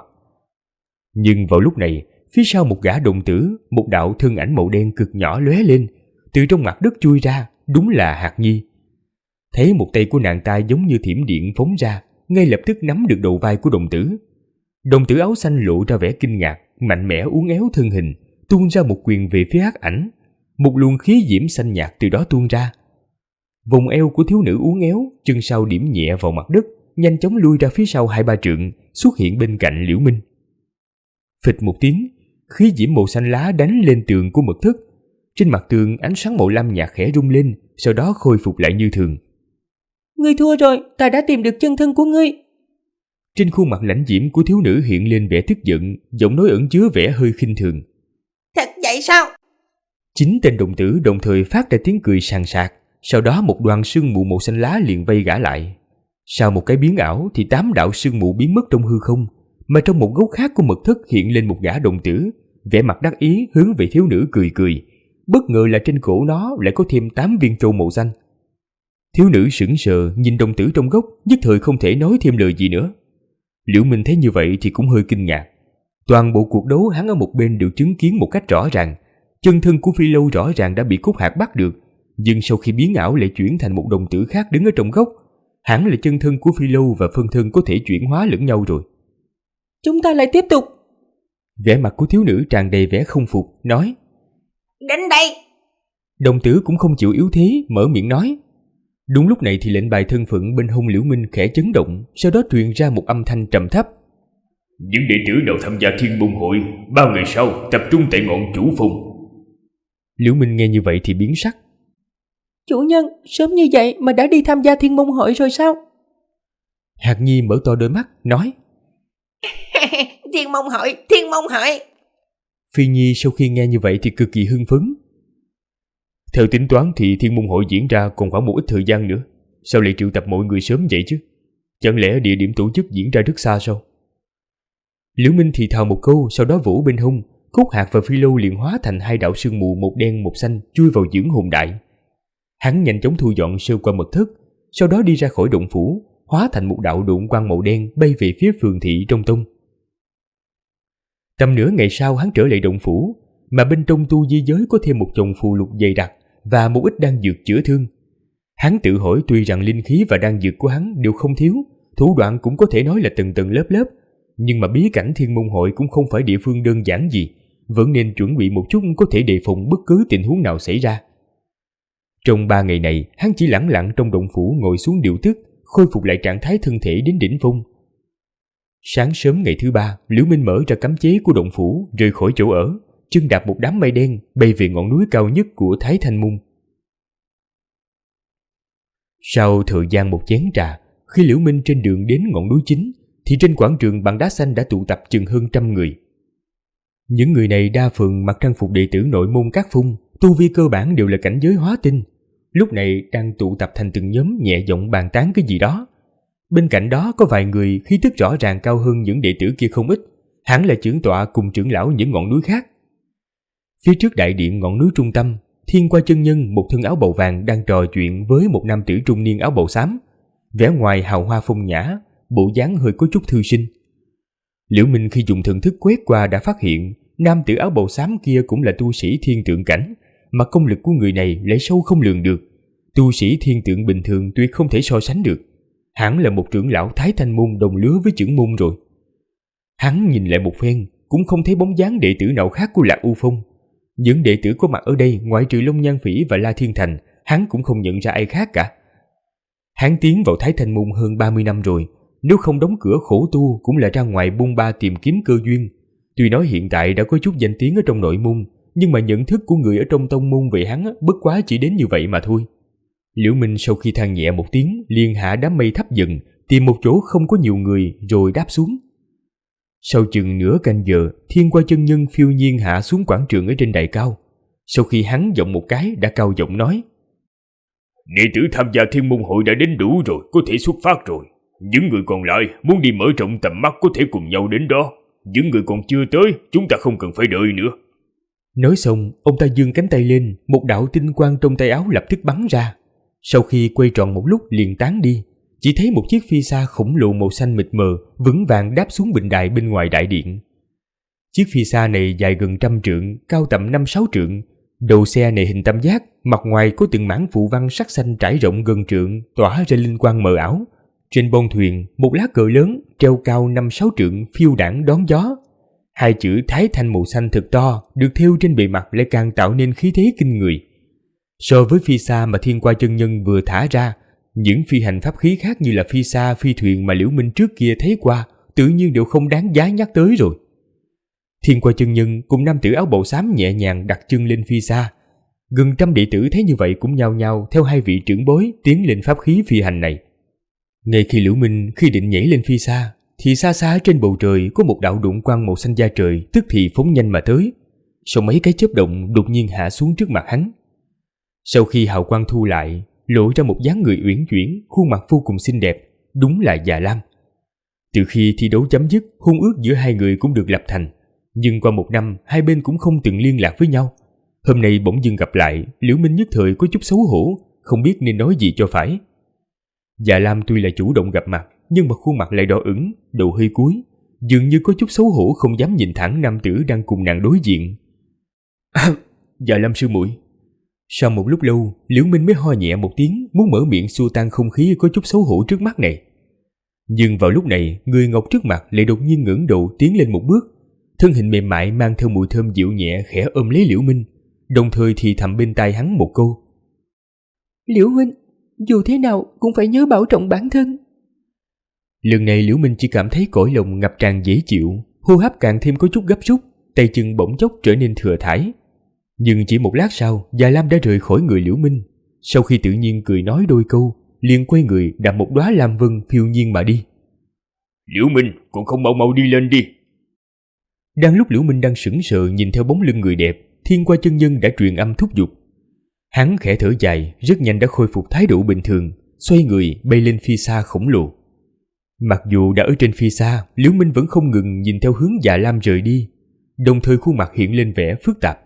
Nhưng vào lúc này, phía sau một gã đồng tử, một đạo thân ảnh màu đen cực nhỏ lóe lên, từ trong mặt đất chui ra, đúng là Hạc Nhi. Thấy một tay của nàng ta giống như thiểm điện phóng ra, ngay lập tức nắm được đầu vai của đồng tử. Đồng tử áo xanh lộ ra vẻ kinh ngạc, mạnh mẽ uốn éo thân hình, tuôn ra một quyền về phía Hắc Ảnh. Một luồng khí diễm xanh nhạt từ đó tuôn ra. Vòng eo của thiếu nữ uốn éo, chân sau điểm nhẹ vào mặt đất, nhanh chóng lui ra phía sau 2-3 trượng, xuất hiện bên cạnh Liễu Minh. Phịch một tiếng, khí diễm màu xanh lá đánh lên tường của mật thất. Trên mặt tường ánh sáng màu lam nhạt khẽ rung lên, sau đó khôi phục lại như thường. Ngươi thua rồi, ta đã tìm được chân thân của ngươi. Trên khuôn mặt lãnh diễm của thiếu nữ hiện lên vẻ tức giận, giọng nói ẩn chứa vẻ hơi khinh thường. Thật vậy sao? Chính tên đồng tử đồng thời phát ra tiếng cười sàn sạc, sau đó một đoàn sương mù màu xanh lá liền vây gã lại. Sau một cái biến ảo thì 8 đạo sương mù biến mất trong hư không, mà trong một góc khác của mật thất hiện lên một gã đồng tử, vẻ mặt đắc ý hướng về thiếu nữ cười cười. Bất ngờ là trên cổ nó lại có thêm 8 viên trâu màu xanh. Thiếu nữ sững sờ nhìn đồng tử trong góc, nhất thời không thể nói thêm lời gì nữa. Liễu Minh thấy như vậy thì cũng hơi kinh ngạc. Toàn bộ cuộc đấu hắn ở một bên đều chứng kiến một cách rõ ràng. Chân thân của Phi Lâu rõ ràng đã bị Cốt Hạc bắt được, nhưng sau khi biến ảo lại chuyển thành một đồng tử khác đứng ở trong góc. Hẳn là chân thân của Phi Lâu và phân thân có thể chuyển hóa lẫn nhau rồi. Chúng ta lại tiếp tục. Vẻ mặt của thiếu nữ tràn đầy vẻ không phục, nói. Đến đây. Đồng tử cũng không chịu yếu thế, mở miệng nói. Đúng lúc này thì lệnh bài thân phận bên hông Liễu Minh khẽ chấn động, sau đó truyền ra một âm thanh trầm thấp. Những đệ tử nào tham gia Thiên Môn Hội 3 ngày sau tập trung tại ngọn Chủ Phong. Liễu Minh nghe như vậy thì biến sắc. Chủ nhân, sớm như vậy mà đã đi tham gia Thiên Môn Hội rồi sao? Hạc Nhi mở to đôi mắt, nói. Thiên Môn Hội, Thiên Môn Hội. Phi Nhi sau khi nghe như vậy thì cực kỳ hưng phấn. Theo tính toán thì Thiên Môn Hội diễn ra còn khoảng một ít thời gian nữa. Sao lại triệu tập mọi người sớm vậy chứ? Chẳng lẽ địa điểm tổ chức diễn ra rất xa sao? Liễu Minh thì thào một câu, sau đó vỗ bên hông. Cốt Hạc và Phi Lâu liền hóa thành 2 đạo sương mù, một đen một xanh, chui vào dưỡng hồn đại. Hắn nhanh chóng thu dọn sơ qua mật thất, sau đó đi ra khỏi động phủ, hóa thành một đạo độn quang màu đen bay về phía phường thị trong tông. Tầm nửa ngày sau hắn trở lại động phủ, mà bên trong tu di giới có thêm một chồng phù lục dày đặc và một ít đan dược chữa thương. Hắn tự hỏi tuy rằng linh khí và đan dược của hắn đều không thiếu, thủ đoạn cũng có thể nói là tầng tầng lớp lớp, nhưng mà bí cảnh Thiên Môn Hội cũng không phải địa phương đơn giản gì, vẫn nên chuẩn bị một chút có thể đề phòng bất cứ tình huống nào xảy ra. Trong 3 ngày này, hắn chỉ lẳng lặng trong động phủ ngồi xuống điều tức, khôi phục lại trạng thái thân thể đến đỉnh phong. Sáng sớm ngày thứ 3, Liễu Minh mở ra cấm chế của động phủ, rời khỏi chỗ ở, chân đạp một đám mây đen bay về ngọn núi cao nhất của Thái Thanh Môn. Sau thời gian một chén trà, khi Liễu Minh trên đường đến ngọn núi chính, thì trên quảng trường bằng đá xanh đã tụ tập chừng hơn 100 người. Những người này đa phần mặc trang phục đệ tử nội môn các phung, tu vi cơ bản đều là cảnh giới hóa tinh. Lúc này đang tụ tập thành từng nhóm nhẹ giọng bàn tán cái gì đó. Bên cạnh đó có vài người khí tức rõ ràng cao hơn những đệ tử kia không ít, hẳn là trưởng tọa cùng trưởng lão những ngọn núi khác. Phía trước đại điện ngọn núi trung tâm, Thiên Qua chân nhân một thân áo bào vàng đang trò chuyện với một nam tử trung niên áo bào xám, vẻ ngoài hào hoa phong nhã, bộ dáng hơi có chút thư sinh. Liễu Minh khi dùng thần thức quét qua đã phát hiện nam tử áo bào xám kia cũng là tu sĩ thiên tượng cảnh, mà công lực của người này lại sâu không lường được. Tu sĩ thiên tượng bình thường tuyệt không thể so sánh được, hẳn là một trưởng lão Thái Thanh Môn đồng lứa với trưởng môn rồi. Hắn nhìn lại một phen cũng không thấy bóng dáng đệ tử nào khác của Lạc U Phong. Những đệ tử có mặt ở đây ngoại trừ Long Nhan Phỉ và La Thiên Thành, hắn cũng không nhận ra ai khác cả. Hắn tiến vào Thái Thanh Môn hơn 30 năm rồi, nếu không đóng cửa khổ tu cũng là ra ngoài bôn ba tìm kiếm cơ duyên. Tuy nói hiện tại đã có chút danh tiếng ở trong nội môn, nhưng mà nhận thức của người ở trong tông môn về hắn bất quá chỉ đến như vậy mà thôi. Liễu Minh sau khi than nhẹ một tiếng liền hạ đám mây thấp dần, tìm một chỗ không có nhiều người rồi đáp xuống. Sau chừng nửa canh giờ, Thiên Qua chân nhân phiêu nhiên hạ xuống quảng trường ở trên đài cao. Sau khi hắn giọng một cái đã cao giọng nói: Đệ tử tham gia Thiên Môn Hội đã đến đủ rồi, có thể xuất phát rồi. Những người còn lại muốn đi mở rộng tầm mắt có thể cùng nhau đến đó. Những người còn chưa tới, chúng ta không cần phải đợi nữa. Nói xong, ông ta giương cánh tay lên, một đạo tinh quang trong tay áo lập tức bắn ra. Sau khi quay tròn một lúc liền tán đi, chỉ thấy một chiếc phi xa khổng lồ màu xanh mịt mờ vững vàng đáp xuống bình đài bên ngoài đại điện. Chiếc phi xa này dài gần 100 trượng, cao tầm 5-6 trượng. Đầu xe này hình tam giác, mặt ngoài có từng mảng phù văn sắc xanh trải rộng gần trượng, tỏa ra linh quang mờ ảo. Trên bông thuyền, một lá cờ lớn treo cao 5-6 trượng phiêu đãng đón gió. Hai chữ Thái Thanh màu xanh thật to được thêu trên bề mặt lại càng tạo nên khí thế kinh người. So với phi xa mà Thiên Qua chân nhân vừa thả ra, những phi hành pháp khí khác như là phi xa, phi thuyền mà Liễu Minh trước kia thấy qua tự nhiên đều không đáng giá nhắc tới rồi. Thiên Qua chân nhân cùng nam tử áo bào xám nhẹ nhàng đặt chân lên phi xa. Gần 100 đệ tử thấy như vậy cũng nhao nhao theo hai vị trưởng bối tiến lên pháp khí phi hành này. Ngay khi Liễu Minh định nhảy lên phi xa, thì xa xa trên bầu trời có một đạo đụng quang màu xanh da trời tức thì phóng nhanh mà tới. Sau mấy cái chớp động đột nhiên hạ xuống trước mặt hắn. Sau khi hào quang thu lại, lộ ra một dáng người uyển chuyển, khuôn mặt vô cùng xinh đẹp, đúng là Già Lam. Từ khi thi đấu chấm dứt, hôn ước giữa hai người cũng được lập thành, nhưng qua 1 năm hai bên cũng không từng liên lạc với nhau. Hôm nay bỗng dưng gặp lại, Liễu Minh nhất thời có chút xấu hổ, không biết nên nói gì cho phải. Già Lam tuy là chủ động gặp mặt, nhưng mà khuôn mặt lại đỏ ửng, đầu hơi cúi, dường như có chút xấu hổ không dám nhìn thẳng nam tử đang cùng nàng đối diện. Già Lam sư muội. Sau một lúc lâu, Liễu Minh mới ho nhẹ một tiếng, muốn mở miệng xua tan không khí có chút xấu hổ trước mắt này. Nhưng vào lúc này, người ngọc trước mặt lại đột nhiên ngẩng đầu tiến lên một bước, thân hình mềm mại mang theo mùi thơm dịu nhẹ khẽ ôm lấy Liễu Minh, đồng thời thì thầm bên tai hắn một câu: Liễu huynh, dù thế nào cũng phải nhớ bảo trọng bản thân. Lần này Liễu Minh chỉ cảm thấy cõi lòng ngập tràn dễ chịu, hô hấp càng thêm có chút gấp rút, tay chân bỗng chốc trở nên thừa thãi. Nhưng chỉ một lát sau, Già Lam đã rời khỏi người Liễu Minh. Sau khi tự nhiên cười nói đôi câu, liền quay người đặt một đóa lam vân phiêu nhiên mà đi. Liễu Minh, còn không mau mau đi lên đi. Đang lúc Liễu Minh đang sững sờ nhìn theo bóng lưng người đẹp, Thiên Qua chân nhân đã truyền âm thúc giục. Hắn khẽ thở dài, rất nhanh đã khôi phục thái độ bình thường, xoay người bay lên phi xa khổng lồ. Mặc dù đã ở trên phi xa, Liễu Minh vẫn không ngừng nhìn theo hướng Già Lam rời đi, đồng thời khuôn mặt hiện lên vẻ phức tạp.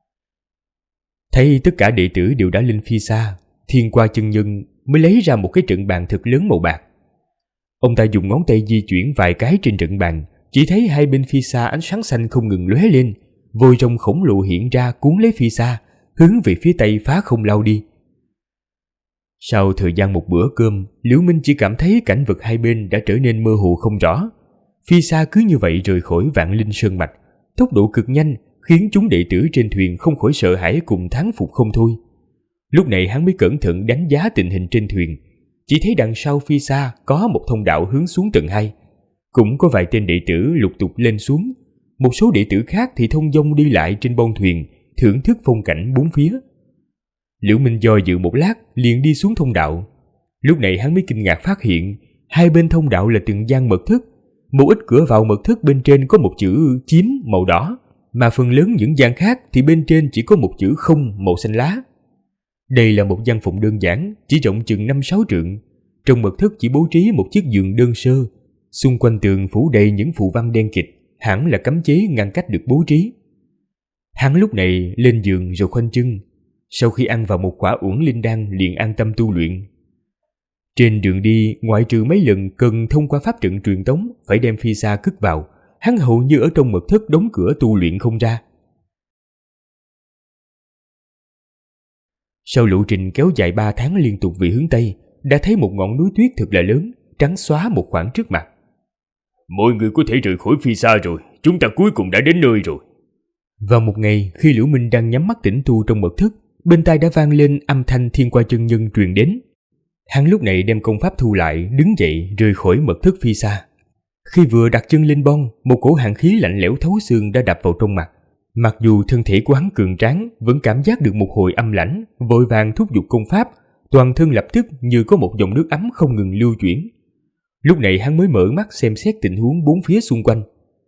Thấy tất cả đệ tử đều đã lên phi xa, Thiên Qua chân nhân mới lấy ra một cái trận bàn thật lớn màu bạc. Ông ta dùng ngón tay di chuyển vài cái trên trận bàn, chỉ thấy hai bên phi xa ánh sáng xanh không ngừng lóe lên, vòi rồng khổng lồ hiện ra cuốn lấy phi xa, hướng về phía tây phá không lao đi. Sau thời gian một bữa cơm, Liễu Minh chỉ cảm thấy cảnh vật hai bên đã trở nên mơ hồ không rõ. Phi xa cứ như vậy rời khỏi Vạn Linh Sơn Mạch, tốc độ cực nhanh khiến chúng đệ tử trên thuyền không khỏi sợ hãi cùng thán phục không thôi. Lúc này hắn mới cẩn thận đánh giá tình hình trên thuyền, chỉ thấy đằng sau phi xa có một thông đạo hướng xuống tầng 2. Cũng có vài tên đệ tử lục tục lên xuống, một số đệ tử khác thì thông dong đi lại trên bông thuyền, thưởng thức phong cảnh bốn phía. Liễu Minh do dự một lát liền đi xuống thông đạo. Lúc này hắn mới kinh ngạc phát hiện hai bên thông đạo là từng gian mật thất, một ít cửa vào mật thất bên trên có một chữ chiếm màu đỏ, mà phần lớn những gian khác thì bên trên chỉ có một chữ không màu xanh lá. Đây là một gian phòng đơn giản, chỉ rộng chừng 5-6 trượng. Trong mật thất chỉ bố trí một chiếc giường đơn sơ, xung quanh tường phủ đầy những phù văn đen kịt, hẳn là cấm chế ngăn cách được bố trí. Hắn lúc này lên giường rồi khoanh chân, sau khi ăn vào một quả uổng linh đan liền an tâm tu luyện. Trên đường đi, ngoại trừ mấy lần cần thông qua pháp trận truyền tống phải đem phi xa cất vào, hắn hầu như ở trong mật thất đóng cửa tu luyện không ra. Sau lộ trình kéo dài 3 tháng liên tục về hướng Tây, đã thấy một ngọn núi tuyết thật là lớn, trắng xóa một khoảng trước mặt. Mọi người có thể rời khỏi phi xa rồi, chúng ta cuối cùng đã đến nơi rồi. Vào một ngày, khi Liễu Minh đang nhắm mắt tĩnh tu trong mật thất, bên tai đã vang lên âm thanh Thiên Qua chân nhân truyền đến. Hắn lúc này đem công pháp thu lại, đứng dậy rời khỏi mật thất phi xa. Khi vừa đặt chân lên bông, một cổ hàn khí lạnh lẽo thấu xương đã đập vào trong mặt. Mặc dù thân thể của hắn cường tráng, vẫn cảm giác được một hồi âm lãnh, vội vàng thúc giục công pháp, toàn thân lập tức như có một dòng nước ấm không ngừng lưu chuyển. Lúc này hắn mới mở mắt xem xét tình huống bốn phía xung quanh.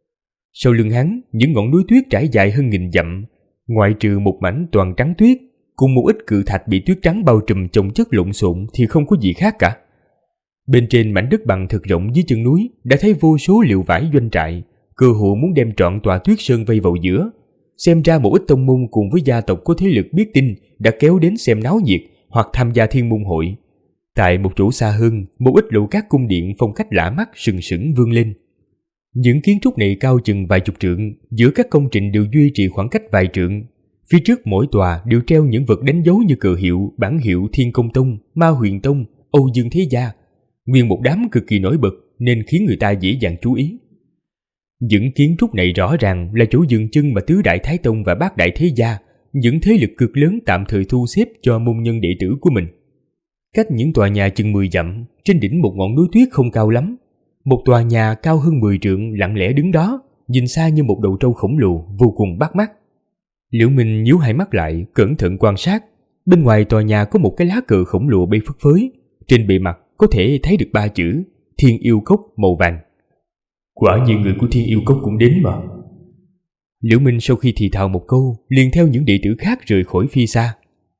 Sau lưng hắn, những ngọn núi tuyết trải dài hơn 1000 dặm, ngoại trừ một mảnh toàn trắng tuyết cùng một ít cự thạch bị tuyết trắng bao trùm chồng chất lộn xộn thì không có gì khác cả. Bên trên mảnh đất bằng thực rộng dưới chân núi đã thấy vô số liều vải doanh trại, cơ hội muốn đem trọn tòa tuyết sơn vây vào giữa. Xem ra một ít tông môn cùng với gia tộc có thế lực biết tin đã kéo đến xem náo nhiệt hoặc tham gia thiên môn hội. Tại một chỗ xa hơn, một ít lầu các cung điện phong cách lạ mắt sừng sững vươn lên. Những kiến trúc này cao chừng vài chục trượng, giữa các công trình đều duy trì khoảng cách vài trượng. Phía trước mỗi tòa đều treo những vật đánh dấu như cờ hiệu, bản hiệu Thiên Công Tông, Ma Huyền Tông, Âu Dương Thế Gia. Nguyên một đám cực kỳ nổi bật nên khiến người ta dễ dàng chú ý. Những kiến trúc này rõ ràng là chỗ dừng chân mà Tứ Đại Thái Tông và Bát Đại Thế Gia, những thế lực cực lớn tạm thời thu xếp cho môn nhân đệ tử của mình. Cách những tòa nhà chừng 10 dặm, trên đỉnh một ngọn núi tuyết không cao lắm, một tòa nhà cao hơn 10 trượng lặng lẽ đứng đó, nhìn xa như một đầu trâu khổng lồ, vô cùng bắt mắt. Liễu Minh nhíu hai mắt lại, cẩn thận quan sát. Bên ngoài tòa nhà có một cái lá cờ khổng lồ bay phất phới, trên bề mặt có thể thấy được 3 chữ Thiên Yêu Cốc màu vàng. Quả nhiên người của Thiên Yêu Cốc cũng đến mà. Liễu Minh sau khi thì thào một câu, liền theo những đệ tử khác rời khỏi phi xa.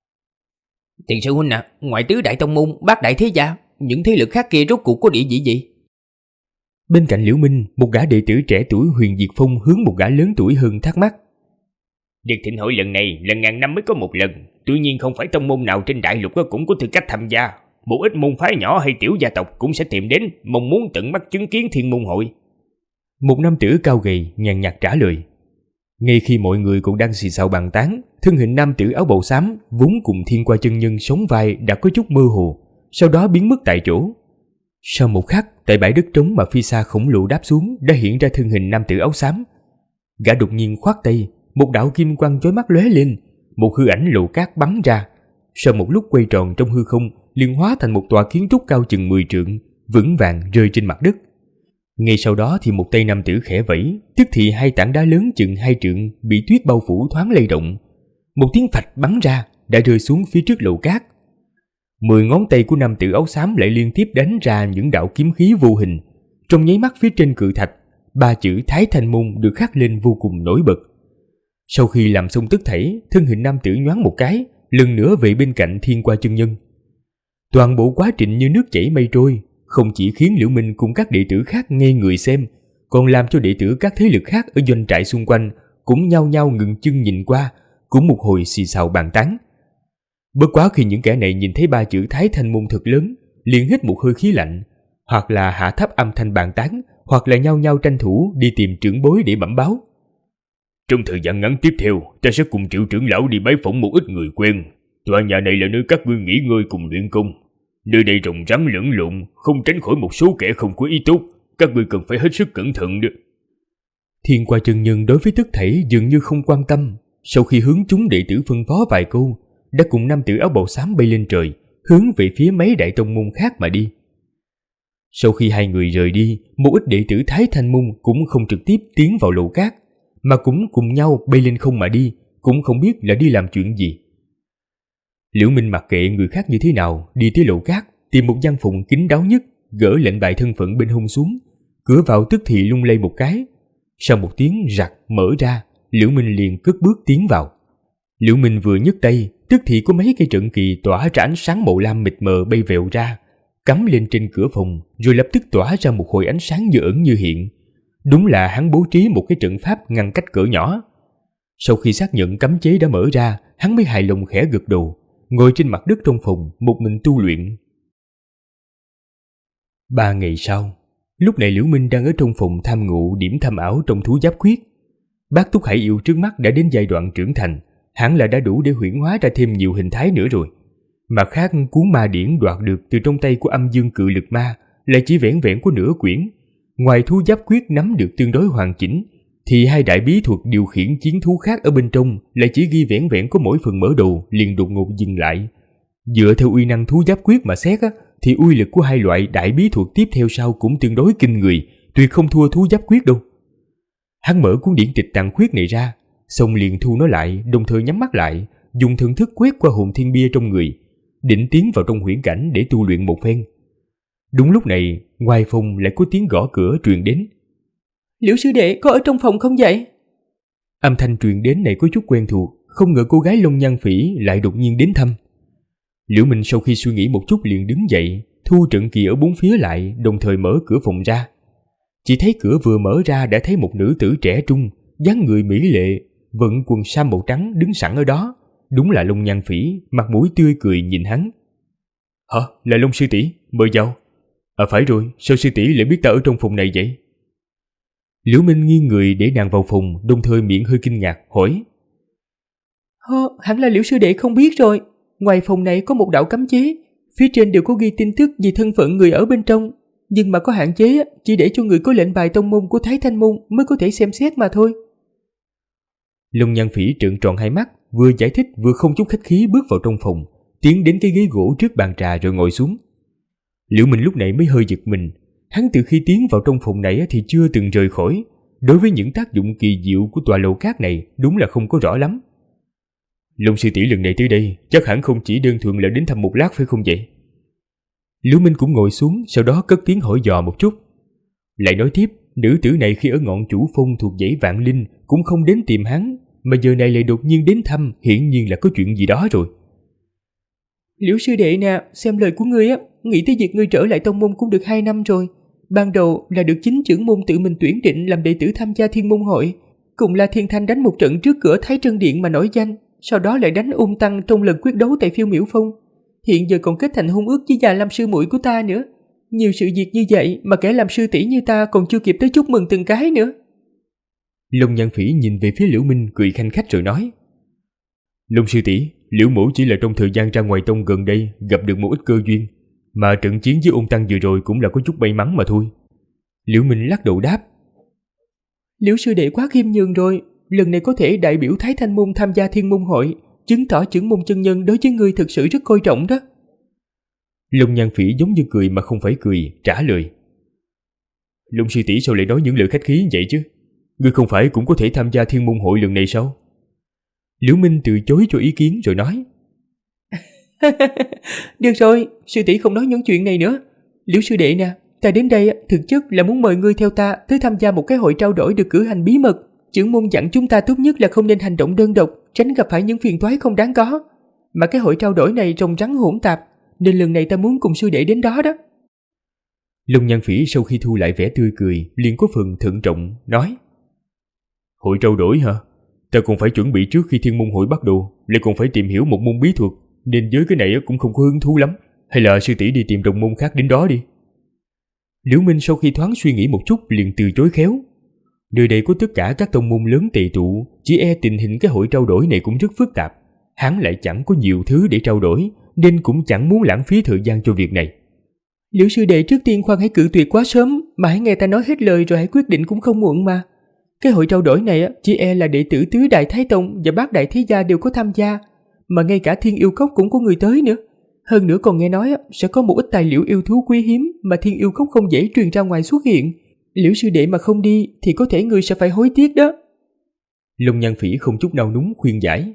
Tiền sư huynh ạ, ngoại Tứ Đại Tông môn, Bát Đại Thế Gia, những thế lực khác kia rốt cuộc có địa vị gì? Bên cạnh Liễu Minh, một gã đệ tử trẻ tuổi Huyền Diệt Phong hướng một gã lớn tuổi hơn thắc mắc. Việc thịnh hội lần này là ngàn năm mới có một lần, tuy nhiên không phải tông môn nào trên đại lục cũng có tư cách tham gia. Một ít môn phái nhỏ hay tiểu gia tộc cũng sẽ tìm đến, mong muốn tận mắt chứng kiến thiên môn hội. Một nam tử cao gầy nhàn nhạt trả lời. Ngay khi mọi người còn đang xì xào bàn tán, thân hình nam tử áo bào xám vốn cùng Thiên Qua chân nhân sóng vai đã có chút mơ hồ, sau đó biến mất tại chỗ. Sau một khắc, tại bãi đất trống mà phi xa khổng lồ đáp xuống đã hiện ra thân hình nam tử áo xám. Gã đột nhiên khoát tay, một đạo kim quang chói mắt lóe lên, một hư ảnh lồ cát bắn ra. Sau một lúc quay tròn trong hư không, liền hóa thành một tòa kiến trúc cao chừng 10 trượng, vững vàng rơi trên mặt đất. Ngay sau đó thì một tay nam tử khẽ vẫy, tức thì 2 tảng đá lớn chừng 2 trượng bị tuyết bao phủ thoáng lay động. Một tiếng phạch bắn ra đã rơi xuống phía trước lầu cát. 10 ngón tay của nam tử áo xám lại liên tiếp đánh ra những đạo kiếm khí vô hình. Trong nháy mắt phía trên cự thạch, 3 chữ Thái Thanh Môn được khắc lên vô cùng nổi bật. Sau khi làm xong tất thảy, thân hình nam tử nhoáng một cái, lần nữa về bên cạnh Thiên Qua chân nhân. Toàn bộ quá trình như nước chảy mây trôi, không chỉ khiến Liễu Minh cùng các đệ tử khác ngây người xem, còn làm cho đệ tử các thế lực khác ở doanh trại xung quanh cũng nhao nhao ngừng chân nhìn qua, cũng một hồi xì xào bàn tán. Bất quá khi những kẻ này nhìn thấy 3 chữ Thái Thanh Môn thật lớn, liền hít một hơi khí lạnh, hoặc là hạ thấp âm thanh bàn tán, hoặc là nhao nhao tranh thủ đi tìm trưởng bối để bẩm báo. Trong thời gian ngắn tiếp theo, ta sẽ cùng Triệu trưởng lão đi bái phỏng một ít người quen. Tòa nhà này là nơi các ngươi nghỉ ngơi cùng luyện công. Nơi đây rồng rắn lẫn lộn, không tránh khỏi một số kẻ không có ý tốt. Các ngươi cần phải hết sức cẩn thận đó. Thiên Qua chân nhân đối với tất thảy dường như không quan tâm. Sau khi hướng chúng đệ tử phân phó vài câu, đã cùng nam tử áo bào xám bay lên trời, hướng về phía mấy đại tông môn khác mà đi. Sau khi 2 người rời đi, một ít đệ tử Thái Thanh Môn cũng không trực tiếp tiến vào lầu cát, mà cũng cùng nhau bay lên không mà đi, cũng không biết là đi làm chuyện gì. Liễu Minh mặc kệ người khác như thế nào, đi tới lầu cát, tìm một gian phòng kín đáo nhất, gỡ lệnh bài thân phận bên hông xuống, cửa vào tức thì lung lay một cái. Sau một tiếng rặt mở ra, Liễu Minh liền cất bước tiến vào. Liễu Minh vừa nhấc tay, tức thì có mấy cây trận kỳ tỏa ra ánh sáng màu lam mịt mờ bay vèo ra, cắm lên trên cửa phòng, rồi lập tức tỏa ra một hồi ánh sáng như ẩn như hiện. Đúng là hắn bố trí một cái trận pháp ngăn cách cỡ nhỏ. Sau khi xác nhận cấm chế đã mở ra, hắn mới hài lòng khẽ gật đầu, ngồi trên mặt đất trong phòng, một mình tu luyện. 3 ngày sau, lúc này Liễu Minh đang ở trong phòng tham ngộ điểm tham ảo trong thú giáp quyết. Bác Túc Hải Yêu trước mắt đã đến giai đoạn trưởng thành, hẳn là đã đủ để huyễn hóa ra thêm nhiều hình thái nữa rồi. Mặt khác, cuốn ma điển đoạt được từ trong tay của Âm Dương Cự Lực Ma lại chỉ vẻn vẹn có nửa quyển. Ngoài thú giáp quyết nắm được tương đối hoàn chỉnh, thì 2 đại bí thuật điều khiển chiến thú khác ở bên trong lại chỉ ghi vẻn vẹn có mỗi phần mở đầu liền đột ngột dừng lại. Dựa theo uy năng thú giáp quyết mà xét thì uy lực của 2 loại đại bí thuật tiếp theo sau cũng tương đối kinh người, tuyệt không thua thú giáp quyết đâu. Hắn mở cuốn điển tịch tàn khuyết này ra, xong liền thu nó lại, đồng thời nhắm mắt lại, dùng thần thức quét qua hồn thiên bia trong người, định tiến vào trong huyễn cảnh để tu luyện một phen. Đúng lúc này, ngoài phòng lại có tiếng gõ cửa truyền đến. Liễu sư đệ có ở trong phòng không vậy? Âm thanh truyền đến này có chút quen thuộc, không ngờ cô gái Long Nhan Phỉ lại đột nhiên đến thăm. Liễu Minh sau khi suy nghĩ một chút liền đứng dậy, thu trận kỳ ở bốn phía lại, đồng thời mở cửa phòng ra. Chỉ thấy cửa vừa mở ra đã thấy một nữ tử trẻ trung, dáng người mỹ lệ, vận quần sam màu trắng đứng sẵn ở đó. Đúng là Long Nhan Phỉ, mặt mũi tươi cười nhìn hắn. Hả, là Long sư tỷ, mời vào. À phải rồi, sao sư tỷ lại biết ta ở trong phòng này vậy? Liễu Minh nghiêng người để nàng vào phòng, đồng thời miệng hơi kinh ngạc, hỏi. Hẳn là Liễu sư đệ không biết rồi. Ngoài phòng này có một đạo cấm chế, phía trên đều có ghi tin tức về thân phận người ở bên trong, nhưng mà có hạn chế, chỉ để cho người có lệnh bài tông môn của Thái Thanh môn mới có thể xem xét mà thôi. Long Nhan Phỉ trợn tròn hai mắt, vừa giải thích vừa không chút khách khí bước vào trong phòng, tiến đến cái ghế gỗ trước bàn trà rồi ngồi xuống. Liễu Minh lúc này mới hơi giật mình, hắn từ khi tiến vào trong phòng này thì chưa từng rời khỏi, đối với những tác dụng kỳ diệu của tòa lầu cát này đúng là không có rõ lắm. Long sư tỷ lần này tới đây chắc hẳn không chỉ đơn thuần là đến thăm một lát phải không vậy? Liễu Minh cũng ngồi xuống, sau đó cất tiếng hỏi dò một chút. Lại nói tiếp, nữ tử này khi ở ngọn Chủ Phong thuộc dãy Vạn Linh cũng không đến tìm hắn, mà giờ này lại đột nhiên đến thăm, hiển nhiên là có chuyện gì đó rồi. Liễu sư đệ nè, xem lời của ngươi nghĩ tới việc ngươi trở lại tông môn cũng được 2 năm rồi. Ban đầu là được chính trưởng môn tự mình tuyển định làm đệ tử tham gia Thiên Môn hội, cùng La Thiên Thanh đánh một trận trước cửa Thái Trân Điện mà nổi danh, sau đó lại đánh Ung Tăng trong lần quyết đấu tại Phiêu Miểu Phong. Hiện giờ còn kết thành hôn ước với già Lam sư muội của ta nữa. Nhiều sự việc như vậy mà kẻ làm sư tỷ như ta còn chưa kịp tới chúc mừng từng cái nữa. Long Nhan Phỉ nhìn về phía Liễu Minh cười khanh khách rồi nói. Long sư tỷ, Liễu mẫu chỉ là trong thời gian ra ngoài tông gần đây gặp được một ít cơ duyên, mà trận chiến với Ung Tăng vừa rồi cũng là có chút may mắn mà thôi. Liễu Minh lắc đầu đáp. Liễu sư đệ quá khiêm nhường rồi, lần này có thể đại biểu Thái Thanh môn tham gia Thiên Môn hội, chứng tỏ trưởng môn chân nhân đối với ngươi thực sự rất coi trọng đó. Long Nhan Phỉ giống như cười mà không phải cười, trả lời. Long sư tỷ sao lại nói những lời khách khí vậy chứ? Ngươi không phải cũng có thể tham gia Thiên Môn hội lần này sao? Liễu Minh từ chối cho ý kiến rồi nói. Được rồi, sư tỷ không nói những chuyện này nữa. Liễu sư đệ nè, ta đến đây thực chất là muốn mời ngươi theo ta tới tham gia một cái hội trao đổi được cử hành bí mật. Trưởng môn dặn chúng ta tốt nhất là không nên hành động đơn độc, tránh gặp phải những phiền toái không đáng có. Mà cái hội trao đổi này rồng rắn hỗn tạp, nên lần này ta muốn cùng sư đệ đến đó đó. Long Nhan Phỉ sau khi thu lại vẻ tươi cười, liền có phần thận trọng, nói. Hội trao đổi hả? Ta còn phải chuẩn bị trước khi Thiên Môn hội bắt đầu, lại còn phải tìm hiểu một môn bí thuật, nên với cái này cũng không có hứng thú lắm. Hay là sư tỷ đi tìm đồng môn khác đến đó đi. Liễu Minh sau khi thoáng suy nghĩ một chút liền từ chối khéo. Nơi đây có tất cả các tông môn lớn tề tụ, chỉ e tình hình cái hội trao đổi này cũng rất phức tạp. Hắn lại chẳng có nhiều thứ để trao đổi, nên cũng chẳng muốn lãng phí thời gian cho việc này. Liễu sư đệ trước tiên khoan hãy cự tuyệt quá sớm, mà hãy nghe ta nói hết lời rồi hãy quyết định cũng không muộn mà. Cái hội trao đổi này chỉ e là đệ tử tứ đại Thái Tông và bát đại thế gia đều có tham gia, mà ngay cả Thiên Yêu Cốc cũng có người tới nữa. Hơn nữa còn nghe nói sẽ có một ít tài liệu yêu thú quý hiếm mà Thiên Yêu Cốc không dễ truyền ra ngoài xuất hiện. Liễu sư đệ mà không đi thì có thể ngươi sẽ phải hối tiếc đó. Long Nhan Phỉ không chút nào núng khuyên giải.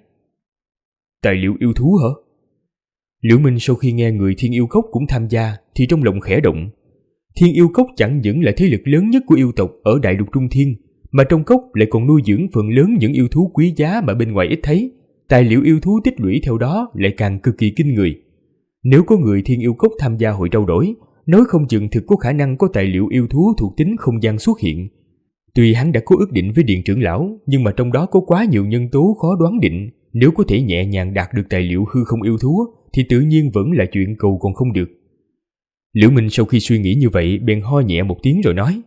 Tài liệu yêu thú hả? Liễu Minh sau khi nghe người Thiên Yêu Cốc cũng tham gia thì trong lòng khẽ động. Thiên Yêu Cốc chẳng những là thế lực lớn nhất của yêu tộc ở Đại Lục Trung Thiên, mà trong cốc lại còn nuôi dưỡng phần lớn những yêu thú quý giá mà bên ngoài ít thấy. Tài liệu yêu thú tích lũy theo đó lại càng cực kỳ kinh người. Nếu có người Thiên Yêu Cốc tham gia hội trao đổi, nói không chừng thực có khả năng có tài liệu yêu thú thuộc tính không gian xuất hiện. Tuy hắn đã có ước định với Điện trưởng lão, nhưng mà trong đó có quá nhiều nhân tố khó đoán định. Nếu có thể nhẹ nhàng đạt được tài liệu hư không yêu thú thì tự nhiên vẫn là chuyện cầu còn không được. Liễu Minh sau khi suy nghĩ như vậy bèn ho nhẹ một tiếng rồi nói.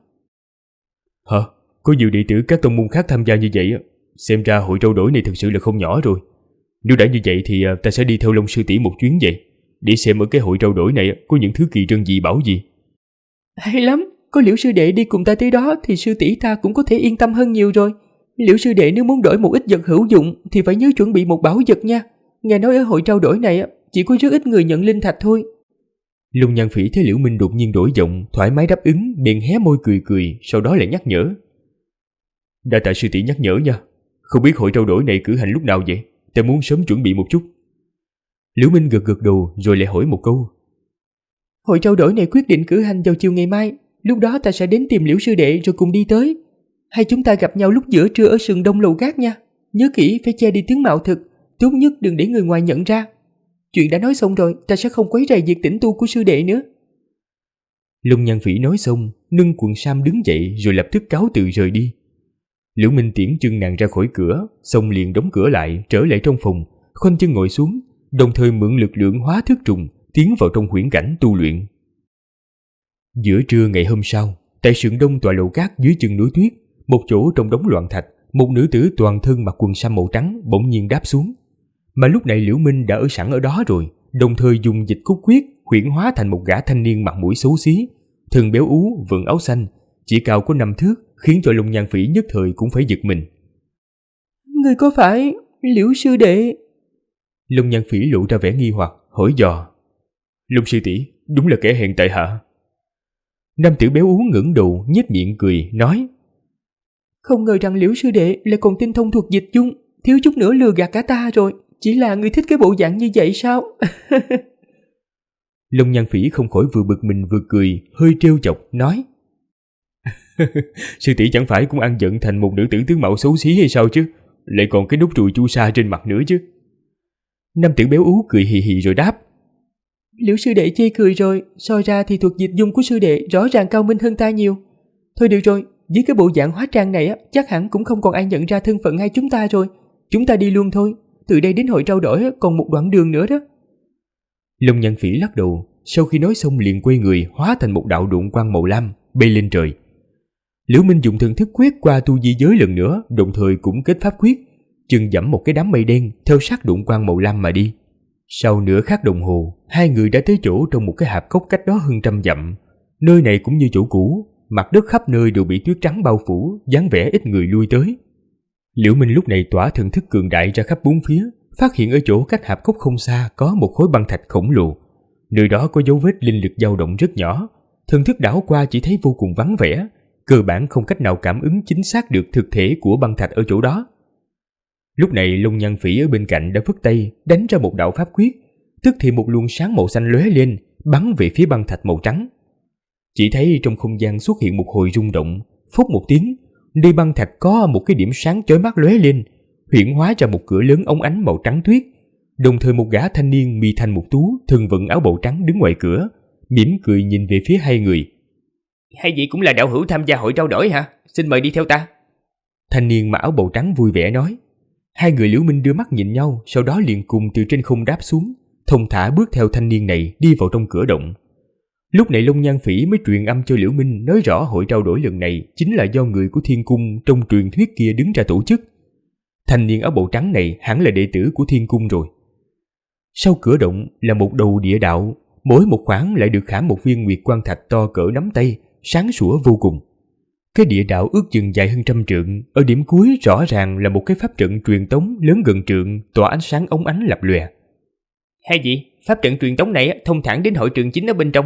Hả? Có nhiều đệ tử các tông môn khác tham gia như vậy, xem ra hội trao đổi này thực sự là không nhỏ rồi. Nếu đã như vậy thì ta sẽ đi theo Long sư tỷ một chuyến vậy, để xem ở cái hội trao đổi này có những thứ kỳ trân dị bảo gì. Hay lắm, có Liễu sư đệ đi cùng ta tới đó thì sư tỷ ta cũng có thể yên tâm hơn nhiều rồi. Liễu sư đệ nếu muốn đổi một ít vật hữu dụng thì phải nhớ chuẩn bị một bảo vật nha. Nghe nói ở hội trao đổi này chỉ có rất ít người nhận linh thạch thôi. Long Nhan Phỉ thấy Liễu Minh đột nhiên đổi giọng, thoải mái đáp ứng, bèn hé môi cười cười, sau đó lại nhắc nhở. Đa tạ sư tỷ nhắc nhở nha. Không biết hội trao đổi này cử hành lúc nào vậy? Ta muốn sớm chuẩn bị một chút. Liễu Minh gật gật đầu rồi lại hỏi một câu. Hội trao đổi này quyết định cử hành vào chiều ngày mai. Lúc đó ta sẽ đến tìm Liễu sư đệ rồi cùng đi tới. Hay chúng ta gặp nhau lúc giữa trưa ở sườn đông lầu gác nha. Nhớ kỹ phải che đi tướng mạo thực, tốt nhất đừng để người ngoài nhận ra. Chuyện đã nói xong rồi, ta sẽ không quấy rầy việc tĩnh tu của sư đệ nữa. Long Nhan Phỉ nói xong, nâng quần sam đứng dậy rồi lập tức cáo từ rời đi. Liễu Minh tiễn chân nàng ra khỏi cửa, xong liền đóng cửa lại, trở lại trong phòng, khoanh chân ngồi xuống, đồng thời mượn lực lượng hóa thức trùng tiến vào trong huyễn cảnh tu luyện. Giữa trưa ngày hôm sau, tại sườn đông tòa lầu cát dưới chân núi tuyết, một chỗ trong đống loạn thạch, một nữ tử toàn thân mặc quần sam màu trắng bỗng nhiên đáp xuống. Mà lúc này Liễu Minh đã ở sẵn ở đó rồi, đồng thời dùng dịch cốt quyết huyễn hóa thành một gã thanh niên mặt mũi xấu xí, thân béo ú, vận áo xanh, chỉ cao có 5 thước, khiến cho Long Nhan Phỉ nhất thời cũng phải giật mình. Người có phải Liễu sư đệ? Long Nhan Phỉ lộ ra vẻ nghi hoặc, hỏi dò. Long sư tỷ, đúng là kẻ hèn tại hạ. Nam tử béo ú ngẩng đầu, nhếch miệng cười, nói. Không ngờ rằng Liễu sư đệ lại còn tinh thông thuật dịch dung, thiếu chút nữa lừa gạt cả ta rồi. Chỉ là người thích cái bộ dạng như vậy sao? Long Nhan Phỉ không khỏi vừa bực mình vừa cười, hơi trêu chọc, nói. Sư tỷ chẳng phải cũng ăn giận thành một nữ tử tướng mạo xấu xí hay sao chứ? Lại còn cái nốt ruồi chu sa trên mặt nữa chứ. Nam tử béo ú cười hì hì rồi đáp. Liễu sư đệ chê cười rồi, soi ra thì thuật dịch dung của sư đệ rõ ràng cao minh hơn ta nhiều. Thôi được rồi, với cái bộ dạng hóa trang này chắc hẳn cũng không còn ai nhận ra thân phận hai chúng ta rồi. Chúng ta đi luôn thôi, từ đây đến hội trao đổi còn một đoạn đường nữa đó. Long Nhan Phỉ lắc đầu, sau khi nói xong liền quay người hóa thành một đạo độn quang màu lam bay lên trời. Liễu Minh dùng thần thức quét qua tu di giới lần nữa, đồng thời cũng kết pháp quyết, chân dẫm một cái đám mây đen theo sát độn quang màu lam mà đi. Sau nửa khắc đồng hồ, hai người đã tới chỗ trong một cái hạp cốc cách đó hơn 100 dặm. Nơi này cũng như chỗ cũ, mặt đất khắp nơi đều bị tuyết trắng bao phủ, dáng vẻ ít người lui tới. Liễu Minh lúc này tỏa thần thức cường đại ra khắp bốn phía, phát hiện ở chỗ cách hạp cốc không xa có một khối băng thạch khổng lồ. Nơi đó có dấu vết linh lực dao động rất nhỏ, thần thức đảo qua chỉ thấy vô cùng vắng vẻ, cơ bản không cách nào cảm ứng chính xác được thực thể của băng thạch ở chỗ đó. Lúc này Long Nhan Phỉ ở bên cạnh đã phất tay đánh ra một đạo pháp quyết, tức thì một luồng sáng màu xanh lóe lên, bắn về phía băng thạch màu trắng. Chỉ thấy trong không gian xuất hiện một hồi rung động, phốc một tiếng, nơi băng thạch có một cái điểm sáng chói mắt lóe lên, huyễn hóa ra một cửa lớn óng ánh màu trắng tuyết. Đồng thời một gã thanh niên mi thanh mục tú, thân vận áo bào trắng đứng ngoài cửa, mỉm cười nhìn về phía hai người. Hai vị cũng là đạo hữu tham gia hội trao đổi hả? Xin mời đi theo ta. Thanh niên mặc áo bào trắng vui vẻ nói. Hai người Liễu Minh đưa mắt nhìn nhau, sau đó liền cùng từ trên không đáp xuống, thông thả bước theo thanh niên này đi vào trong cửa động. Lúc này Long Nhan Phỉ mới truyền âm cho Liễu Minh nói rõ hội trao đổi lần này chính là do người của Thiên Cung trong truyền thuyết kia đứng ra tổ chức. Thanh niên áo bào trắng này hẳn là đệ tử của Thiên Cung rồi. Sau cửa động là một đầu địa đạo, mỗi một khoảng lại được khảm một viên nguyệt quang thạch to cỡ nắm tay, sáng sủa vô cùng. Cái địa đạo ước chừng dài hơn 100 trượng, ở điểm cuối rõ ràng là một cái pháp trận truyền tống lớn gần trượng, tỏa ánh sáng óng ánh lập lòe. Hai vị, pháp trận truyền tống này thông thẳng đến hội trường chính ở bên trong.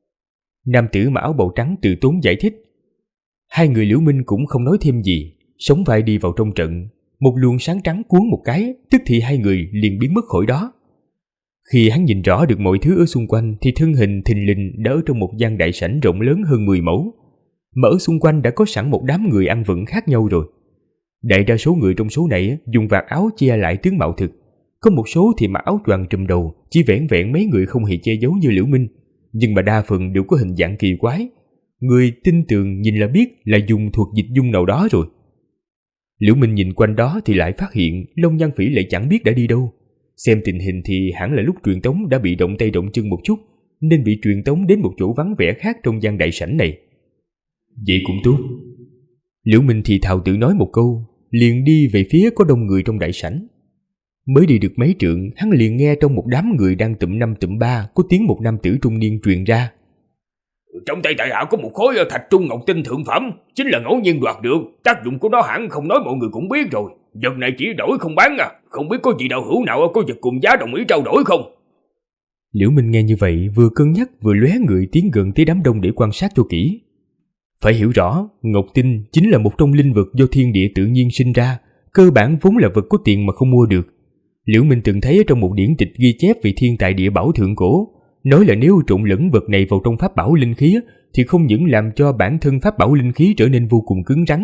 Nam tử mặc áo bào trắng từ tốn giải thích. Hai người Liễu Minh cũng không nói thêm gì, sóng vai đi vào trong trận. Một luồng sáng trắng cuốn một cái, tức thì hai người liền biến mất khỏi đó. Khi hắn nhìn rõ được mọi thứ ở xung quanh thì thân hình thình lình đã ở trong một gian đại sảnh rộng lớn hơn 10 mẫu. Mà ở xung quanh đã có sẵn một đám người ăn vận khác nhau rồi. Đại đa số người trong số này dùng vạt áo che lại tướng mạo thực. Có một số thì mặc áo choàng trùm đầu, chỉ vẻn vẹn mấy người không hề che giấu như Liễu Minh. Nhưng mà đa phần đều có hình dạng kỳ quái. Người tin tưởng nhìn là biết là dùng thuật dịch dung nào đó rồi. Liễu Minh nhìn quanh đó thì lại phát hiện Long Nhan Phỉ lại chẳng biết đã đi đâu. Xem tình hình thì hẳn là lúc truyền tống đã bị động tay động chân một chút, nên bị truyền tống đến một chỗ vắng vẻ khác trong gian đại sảnh này. Vậy cũng tốt. Liễu Minh thì thào tự nói một câu, liền đi về phía có đông người trong đại sảnh. Mới đi được mấy trượng, hắn liền nghe trong một đám người đang tụm năm tụm ba có tiếng một nam tử trung niên truyền ra. Trong tay tại hạ có một khối thạch trung ngọc tinh thượng phẩm, chính là ngẫu nhiên đoạt được, tác dụng của nó hẳn không nói mọi người cũng biết rồi. Vật này chỉ đổi không bán à, không biết có vị đạo hữu nào có vật cùng giá đồng ý trao đổi không? Liễu Minh nghe như vậy, vừa cân nhắc vừa lóe người tiến gần tới đám đông để quan sát cho kỹ. Phải hiểu rõ, ngọc tinh chính là một trong linh vật do thiên địa tự nhiên sinh ra, cơ bản vốn là vật có tiền mà không mua được. Liễu Minh từng thấy trong một điển tịch ghi chép về thiên tài địa bảo thượng cổ, nói là nếu trộn lẫn vật này vào trong pháp bảo linh khí thì không những làm cho bản thân pháp bảo linh khí trở nên vô cùng cứng rắn,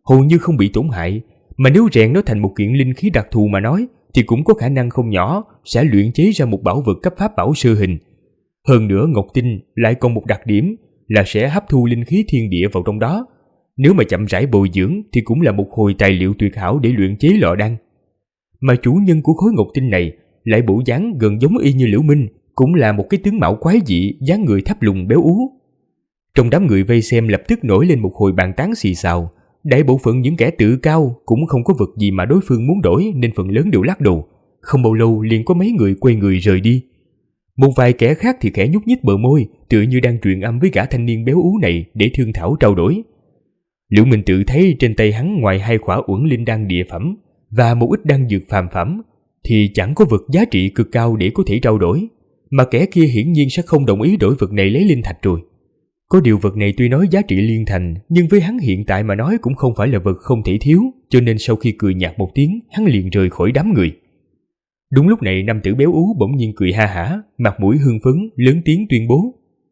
hầu như không bị tổn hại, mà nếu rèn nó thành một kiện linh khí đặc thù mà nói thì cũng có khả năng không nhỏ sẽ luyện chế ra một bảo vật cấp pháp bảo sơ hình. Hơn nữa ngọc tinh lại còn một đặc điểm là sẽ hấp thu linh khí thiên địa vào trong đó. Nếu mà chậm rãi bồi dưỡng thì cũng là một hồi tài liệu tuyệt hảo để luyện chế lò đan. Mà chủ nhân của khối ngọc tinh này lại bộ dáng gần giống y như Liễu Minh, cũng là một cái tướng mạo quái dị, dáng người thấp lùn béo ú. Trong đám người vây xem lập tức nổi lên một hồi bàn tán xì xào. Đại bộ phận những kẻ tự cao cũng không có vật gì mà đối phương muốn đổi nên phần lớn đều lắc đầu. Không bao lâu liền có mấy người quay người rời đi. Một vài kẻ khác thì khẽ nhúc nhích bờ môi, tựa như đang truyền âm với gã thanh niên béo ú này để thương thảo trao đổi. Liễu Minh tự thấy trên tay hắn ngoài 2 khỏa uẩn linh đan địa phẩm và một ít đan dược phàm phẩm thì chẳng có vật giá trị cực cao để có thể trao đổi, mà kẻ kia hiển nhiên sẽ không đồng ý đổi vật này lấy linh thạch rồi. Có điều vật này tuy nói giá trị liên thành, nhưng với hắn hiện tại mà nói cũng không phải là vật không thể thiếu, cho nên sau khi cười nhạt một tiếng, hắn liền rời khỏi đám người. Đúng lúc này nam tử béo ú bỗng nhiên cười ha hả, mặt mũi hưng phấn, lớn tiếng tuyên bố: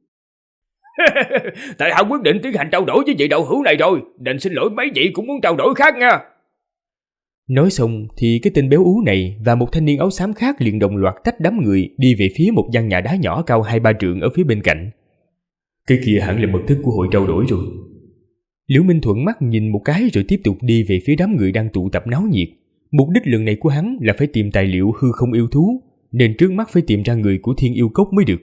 Tại hạ quyết định tiến hành trao đổi với vị đạo hữu này rồi, đành xin lỗi mấy vị cũng muốn trao đổi khác nha. Nói xong thì cái tên béo ú này và một thanh niên áo xám khác liền đồng loạt tách đám người đi về phía một gian nhà đá nhỏ cao 2-3 trượng ở phía bên cạnh. Cái kia hẳn là mật thất của hội trao đổi rồi. Liễu Minh thuận mắt nhìn một cái rồi tiếp tục đi về phía đám người đang tụ tập náo nhiệt. Mục đích lần này của hắn là phải tìm tài liệu hư không yêu thú, nên trước mắt phải tìm ra người của Thiên Yêu Cốc mới được.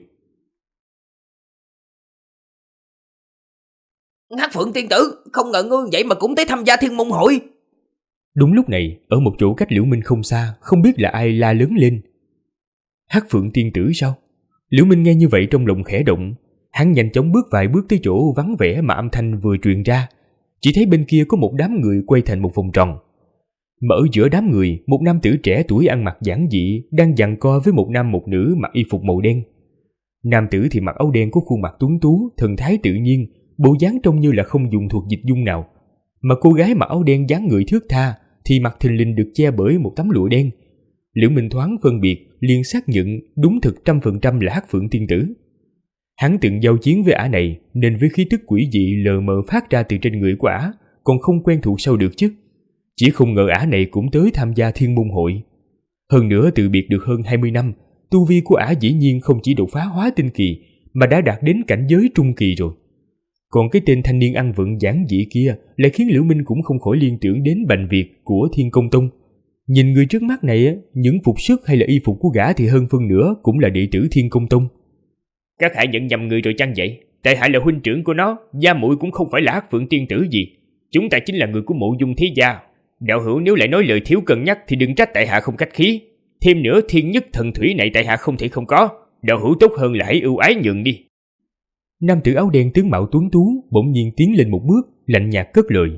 Hắc Phượng tiên tử, không ngờ ngươi vậy mà cũng tới tham gia Thiên Môn hội. Đúng lúc này, ở một chỗ cách Liễu Minh không xa, không biết là ai la lớn lên: Hắc Phượng tiên tử sao? Liễu Minh nghe như vậy trong lòng khẽ động. Hắn nhanh chóng bước vài bước tới chỗ vắng vẻ mà âm thanh vừa truyền ra. Chỉ thấy bên kia có một đám người quay thành một vòng tròn. Mà ở giữa đám người, một nam tử trẻ tuổi ăn mặc giản dị đang giằng co với một nam một nữ mặc y phục màu đen. Nam tử thì mặc áo đen có khuôn mặt tuấn tú, thần thái tự nhiên, bộ dáng trông như là không dùng thuộc dịch dung nào. Mà cô gái mặc áo đen dáng người thướt tha thì mặt thình lình được che bởi một tấm lụa đen. Liễu Minh thoáng phân biệt, liền xác nhận đúng thực 100% là Hắc Phượng tiên tử. Hắn từng giao chiến với ả này nên với khí tức quỷ dị lờ mờ phát ra từ trên người của ả còn không quen thuộc sao được chứ. Chỉ không ngờ ả này cũng tới tham gia Thiên Môn hội. Hơn nữa từ biệt được hơn 20 năm, tu vi của ả dĩ nhiên không chỉ đột phá hóa tinh kỳ mà đã đạt đến cảnh giới trung kỳ rồi. Còn cái tên thanh niên ăn vận giản dị kia lại khiến Liễu Minh cũng không khỏi liên tưởng đến Bành Việt của Thiên Công Tông. Nhìn người trước mắt này, những phục sức hay là y phục của gã thì hơn phân nửa cũng là đệ tử Thiên Công Tông. Các hạ nhận nhầm người rồi chăng vậy? Tại hạ là huynh trưởng của nó, gia muội cũng không phải là Hắc Phượng tiên tử gì. Chúng ta chính là người của Mộ Dung thế gia. Đạo hữu nếu lại nói lời thiếu cân nhắc thì đừng trách tại hạ không khách khí. Thêm nữa thiên nhất thần thủy này tại hạ không thể không có. Đạo hữu tốt hơn là hãy ưu ái nhường đi. Nam tử áo đen tướng mạo tuấn tú bỗng nhiên tiến lên một bước, lạnh nhạt cất lời: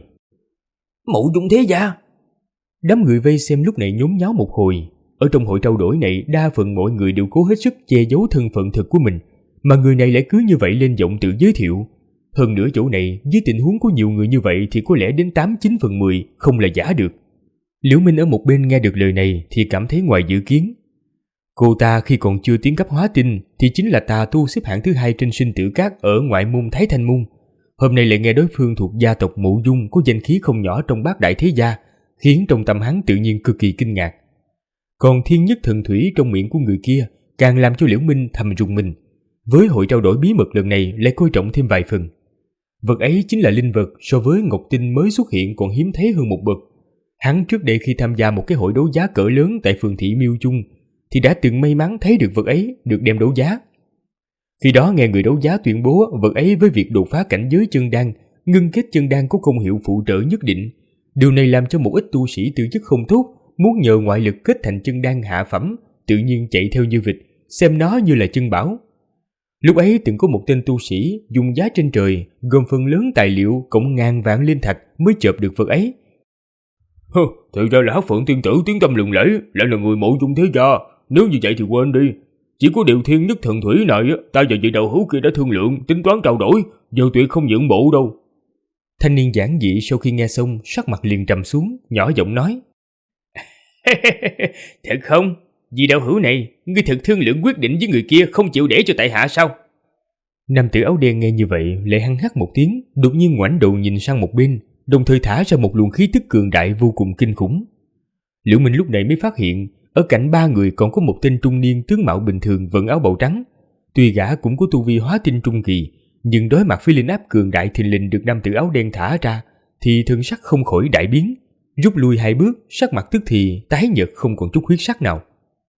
Mộ Dung thế gia. Đám người vây xem lúc này nhốn nháo một hồi. Ở trong hội trao đổi này, đa phần mọi người đều cố hết sức che giấu thân phận thực của mình, mà người này lại cứ như vậy lên giọng tự giới thiệu. Hơn nữa chỗ này dưới tình huống có nhiều người như vậy thì có lẽ đến 8/9/10 không là giả được. Liễu Minh ở một bên nghe được lời này thì cảm thấy ngoài dự kiến. Cô ta khi còn chưa tiến cấp hóa tinh thì chính là tà tu xếp hạng thứ 2 trên sinh tử các ở ngoại môn Thái Thanh môn. Hôm nay lại nghe đối phương thuộc gia tộc Mộ Dung có danh khí không nhỏ trong bát đại thế gia, khiến trong tâm hắn tự nhiên cực kỳ kinh ngạc. Còn thiên nhất thần thủy trong miệng của người kia càng làm cho Liễu Minh thầm rùng mình. Với hội trao đổi bí mật lần này lại coi trọng thêm vài phần. Vật ấy chính là linh vật so với ngọc tinh mới xuất hiện còn hiếm thấy hơn một bậc. Hắn trước đây khi tham gia một cái hội đấu giá cỡ lớn tại phường thị Miêu Trung thì đã từng may mắn thấy được vật ấy được đem đấu giá. Khi đó nghe người đấu giá tuyên bố vật ấy với việc đột phá cảnh giới chân đan, ngưng kết chân đan có công hiệu phụ trợ nhất định. Điều này làm cho một ít tu sĩ tư chất không tốt muốn nhờ ngoại lực kết thành chân đan hạ phẩm, tự nhiên chạy theo như vịt, xem nó như là chân bảo. Lúc ấy từng có một tên tu sĩ dùng giá trên trời gồm phần lớn tài liệu cộng ngàn vạn linh thạch mới chộp được vật ấy. Thì ra là Hắc Phượng tiên tử tiếng tâm lừng lẫy, lại là người Mộ Dung thế gia. Nếu như vậy thì quên đi. Chỉ có điều thiên nhất thần thủy này ta và vị đạo hữu kia đã thương lượng, tính toán trao đổi, giờ tuyệt không nhượng bộ đâu. Thanh niên giản dị sau khi nghe xong sắc mặt liền trầm xuống, nhỏ giọng nói: Thật không? Vì đạo hữu này, ngươi thực thương lượng quyết định với người kia không chịu để cho tại hạ sao? Nam tử áo đen nghe như vậy lại hăng hắc một tiếng, đột nhiên ngoảnh đầu nhìn sang một bên, đồng thời thả ra một luồng khí tức cường đại vô cùng kinh khủng. Liễu Minh lúc này mới phát hiện, ở cạnh ba người còn có một tên trung niên tướng mạo bình thường vận áo bào trắng. Tuy gã cũng có tu vi hóa tinh trung kỳ, nhưng đối mặt với linh áp cường đại thình lình được nam tử áo đen thả ra, thì thần sắc không khỏi đại biến, rút lui 2 bước, sắc mặt tức thì tái nhợt không còn chút huyết sắc nào.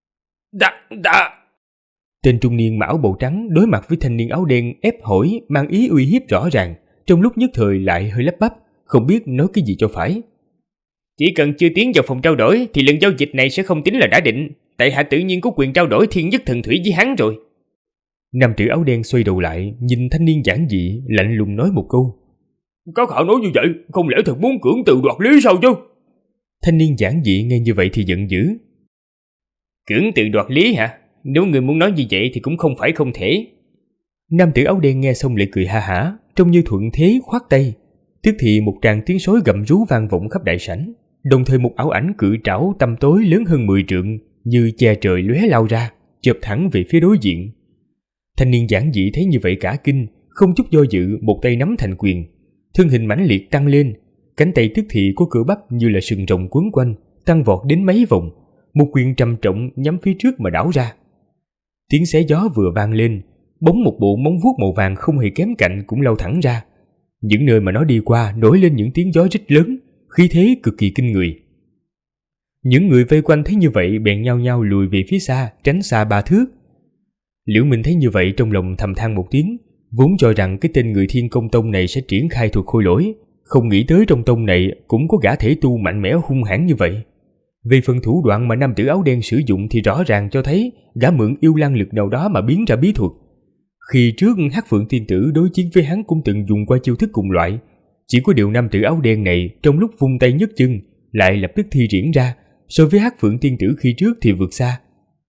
Đã. Tên trung niên áo bào trắng đối mặt với thanh niên áo đen ép hỏi mang ý uy hiếp rõ ràng, trong lúc nhất thời lại hơi lắp bắp, không biết nói cái gì cho phải. Chỉ cần chưa tiến vào phòng trao đổi thì lần giao dịch này sẽ không tính là đã định, tại hạ tự nhiên có quyền trao đổi thiên nhất thần thủy với hắn rồi. Nam tử áo đen xoay đầu lại, nhìn thanh niên giản dị, lạnh lùng nói một câu. Các hạ nói như vậy, không lẽ thật muốn cưỡng từ đoạt lý sao chứ? Thanh niên giản dị nghe như vậy thì giận dữ. Cưỡng từ đoạt lý hả? Nếu người muốn nói như vậy thì cũng không phải không thể. Nam tử áo đen nghe xong lại cười ha hả, trông như thuận thế khoát tay. Tức thì một tràng tiếng sói gầm rú vang vọng khắp đại sảnh, đồng thời một ảo ảnh cự trảo tăm tối lớn hơn 10 trượng như che trời lóe lao ra, chộp thẳng về phía đối diện. Thanh niên giản dị thấy như vậy cả kinh, không chút do dự, một tay nắm thành quyền, thân hình mãnh liệt tăng lên, cánh tay tức thì có cửa bắp như là sừng rồng quấn quanh, tăng vọt đến mấy vòng, một quyền trầm trọng nhắm phía trước mà đảo ra. Tiếng xé gió vừa vang lên, bóng một bộ móng vuốt màu vàng không hề kém cạnh cũng lao thẳng ra. Những nơi mà nó đi qua nổi lên những tiếng gió rít lớn, khí thế cực kỳ kinh người. Những người vây quanh thấy như vậy bèn nhao nhao lùi về phía xa, tránh xa 3 thước. Liễu Minh thấy như vậy trong lòng thầm than một tiếng, vốn cho rằng cái tên người Thiên Công Tông này sẽ triển khai thuật khôi lỗi, không nghĩ tới trong tông này cũng có gã thể tu mạnh mẽ hung hãn như vậy. Về phần thủ đoạn mà nam tử áo đen sử dụng thì rõ ràng cho thấy gã mượn yêu lang lực nào đó mà biến ra bí thuật. Khi trước Hắc Phượng Tiên Tử đối chiến với hắn cũng từng dùng qua chiêu thức cùng loại, chỉ có điều nam tử áo đen này trong lúc vung tay nhấc chân lại lập tức thi triển ra, so với Hắc Phượng Tiên Tử khi trước thì vượt xa.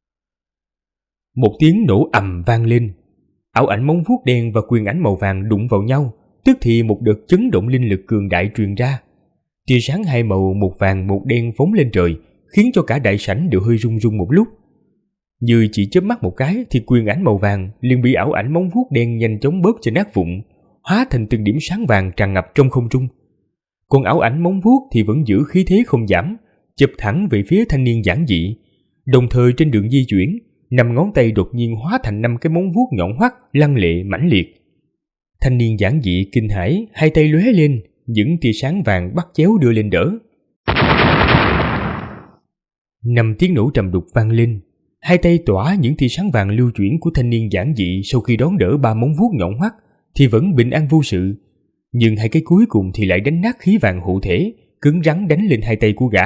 Một tiếng nổ ầm vang lên, ảo ảnh móng vuốt đen và quyền ảnh màu vàng đụng vào nhau, tức thì một đợt chấn động linh lực cường đại truyền ra. Tia sáng hai màu, một vàng một đen phóng lên trời, khiến cho cả đại sảnh đều hơi rung rung một lúc. Như chỉ chớp mắt một cái thì quyền ảnh màu vàng liền bị ảo ảnh móng vuốt đen nhanh chóng bóp cho nát vụn, hóa thành từng điểm sáng vàng tràn ngập trong không trung. Còn ảo ảnh móng vuốt thì vẫn giữ khí thế không giảm, chụp thẳng về phía thanh niên giản dị. Đồng thời trên đường di chuyển, 5 ngón tay đột nhiên hóa thành 5 cái móng vuốt nhọn hoắt, lăng lệ mãnh liệt. Thanh niên giản dị kinh hãi, hai tay lóe lên, những tia sáng vàng bắt chéo đưa lên đỡ. 5 tiếng nổ trầm đục vang lên, hai tay tỏa những tia sáng vàng lưu chuyển của thanh niên giản dị sau khi đón đỡ 3 móng vuốt nhọn hoắt thì vẫn bình an vô sự, nhưng hai cái cuối cùng thì lại đánh nát khí vàng hộ thể, cứng rắn đánh lên hai tay của gã.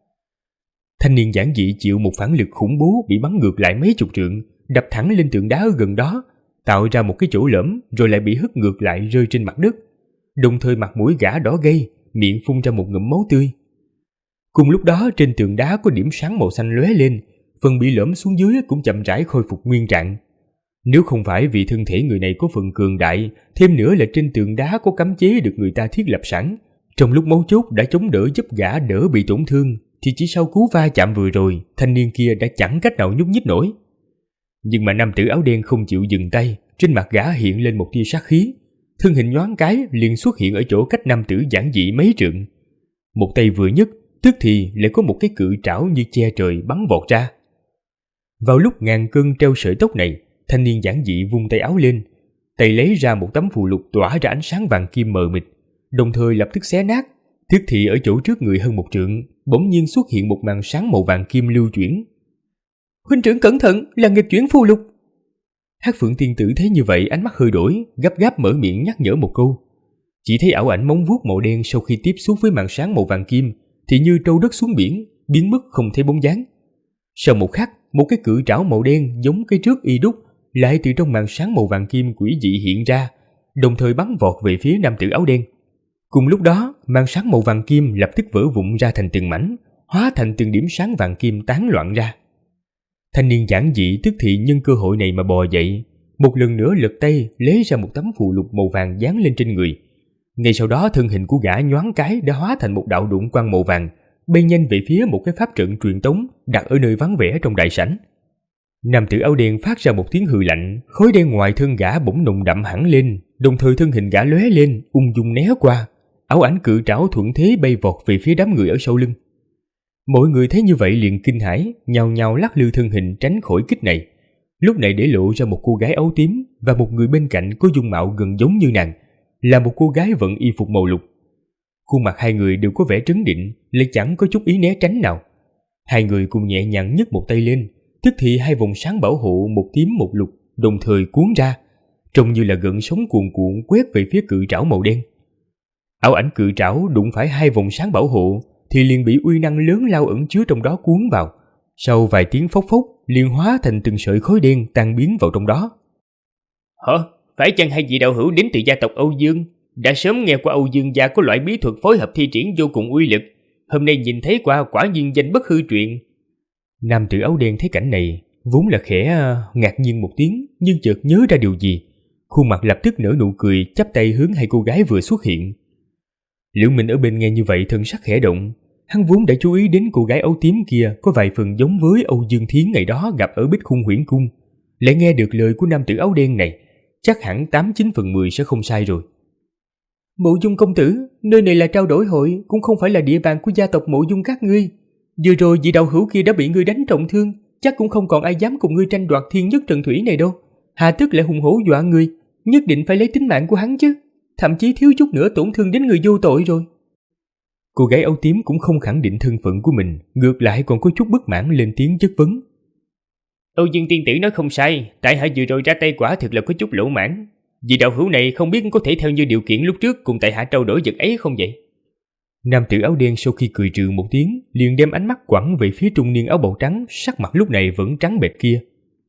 Thanh niên giản dị chịu một phản lực khủng bố, bị bắn ngược lại mấy chục trượng, đập thẳng lên tường đá ở gần đó, tạo ra một cái chỗ lõm rồi lại bị hất ngược lại rơi trên mặt đất. Đồng thời mặt mũi gã đỏ gay, miệng phun ra một ngụm máu tươi. Cùng lúc đó trên tường đá có điểm sáng màu xanh lóe lên, phần bị lõm xuống dưới cũng chậm rãi khôi phục nguyên trạng. Nếu không phải vì thân thể người này có phần cường đại, thêm nữa là trên tường đá có cấm chế được người ta thiết lập sẵn, trong lúc mấu chốt đã chống đỡ giúp gã đỡ bị tổn thương, thì chỉ sau cú va chạm vừa rồi, thanh niên kia đã chẳng cách nào nhúc nhích nổi. Nhưng mà nam tử áo đen không chịu dừng tay, trên mặt gã hiện lên một tia sát khí, thân hình nhoáng cái liền xuất hiện ở chỗ cách nam tử giản dị mấy trượng. Một tay vừa nhấc, tức thì lại có một cái cự trảo như che trời bắn vọt ra. Vào lúc ngàn cân treo sợi tóc này, thanh niên giản dị vung tay áo lên, tay lấy ra một tấm phù lục tỏa ra ánh sáng vàng kim mờ mịt, đồng thời lập tức xé nát. Tức thì ở chỗ trước người hơn một trượng, bỗng nhiên xuất hiện một màn sáng màu vàng kim lưu chuyển. Huynh trưởng cẩn thận, là nghịch chuyển phù lục. Hắc Phượng Tiên Tử thấy như vậy ánh mắt hơi đổi, gấp gáp mở miệng nhắc nhở một câu. Chỉ thấy ảo ảnh móng vuốt màu đen sau khi tiếp xúc với màn sáng màu vàng kim thì như trâu đất xuống biển, biến mất không thấy bóng dáng. Sau một khắc, một cái cự trảo màu đen giống cái trước y đúc lại từ trong màn sáng màu vàng kim quỷ dị hiện ra, đồng thời bắn vọt về phía nam tử áo đen. Cùng lúc đó, màn sáng màu vàng kim lập tức vỡ vụn ra thành từng mảnh, hóa thành từng điểm sáng vàng kim tán loạn ra. Thanh niên giản dị tức thì nhân cơ hội này mà bò dậy, một lần nữa lật tay lấy ra một tấm phù lục màu vàng dán lên trên người. Ngay sau đó thân hình của gã nhoáng cái đã hóa thành một đạo đụng quang màu vàng, bay nhanh về phía một cái pháp trận truyền tống đặt ở nơi vắng vẻ trong đại sảnh. Nam tử áo đen phát ra một tiếng hừ lạnh, khói đen ngoài thân gã bỗng nồng đậm hẳn lên, đồng thời thân hình gã lóe lên, ung dung né qua, Áo ảnh cự trảo thuận thế bay vọt về phía đám người ở sau lưng. Mọi người thấy như vậy liền kinh hãi, nhao nhao lắc lư thân hình tránh khỏi kích này. Lúc này để lộ ra một cô gái áo tím và một người bên cạnh có dung mạo gần giống như nàng, là một cô gái vận y phục màu lục. Khuôn mặt hai người đều có vẻ trấn định, lại chẳng có chút ý né tránh nào. Hai người cùng nhẹ nhàng nhấc một tay lên, tức thì hai vòng sáng bảo hộ một tím một lục đồng thời cuốn ra, trông như là gợn sóng cuồn cuộn quét về phía cự trảo màu đen. Áo ảnh cự trảo đụng phải hai vòng sáng bảo hộ thì liền bị uy năng lớn lao ẩn chứa trong đó cuốn vào. Sau vài tiếng phốc phốc, liền hóa thành từng sợi khói đen tan biến vào trong đó. Hả? Phải chăng hai vị đạo hữu đến từ gia tộc Âu Dương? Đã sớm nghe qua Âu Dương gia có loại bí thuật phối hợp thi triển vô cùng uy lực, hôm nay nhìn thấy qua quả nhiên danh bất hư truyền. Nam tử áo đen thấy cảnh này, vốn là khẽ ngạc nhiên một tiếng, nhưng chợt nhớ ra điều gì, khuôn mặt lập tức nở nụ cười, chắp tay hướng hai cô gái vừa xuất hiện. Liễu Minh ở bên nghe như vậy thân sắc khẽ động, hắn vốn đã chú ý đến cô gái áo tím kia có vài phần giống với Âu Dương Thiến ngày đó gặp ở Bích Khung Huyễn Cung, lại nghe được lời của nam tử áo đen này, chắc hẳn 89 phần 10 sẽ không sai rồi. Mộ Dung công tử, nơi này là trao đổi hội, cũng không phải là địa bàn của gia tộc Mộ Dung các ngươi. Vừa rồi vị đạo hữu kia đã bị ngươi đánh trọng thương, chắc cũng không còn ai dám cùng ngươi tranh đoạt thiên nhất trận thủy này đâu. Hà tức lại hùng hổ dọa ngươi, nhất định phải lấy tính mạng của hắn chứ, thậm chí thiếu chút nữa tổn thương đến người vô tội rồi. Cô gái áo tím cũng không khẳng định thân phận của mình, ngược lại còn có chút bất mãn lên tiếng chất vấn. Âu Dương tiên tử nói không sai, tại hạ vừa rồi ra tay quả thực là có chút lỗ mãn. Vị đạo hữu này không biết có thể theo như điều kiện lúc trước cùng tại hạ trao đổi vật ấy không vậy? Nam tử áo đen sau khi cười trừ một tiếng, liền đem ánh mắt quẳng về phía trung niên áo bào trắng, sắc mặt lúc này vẫn trắng bệch kia.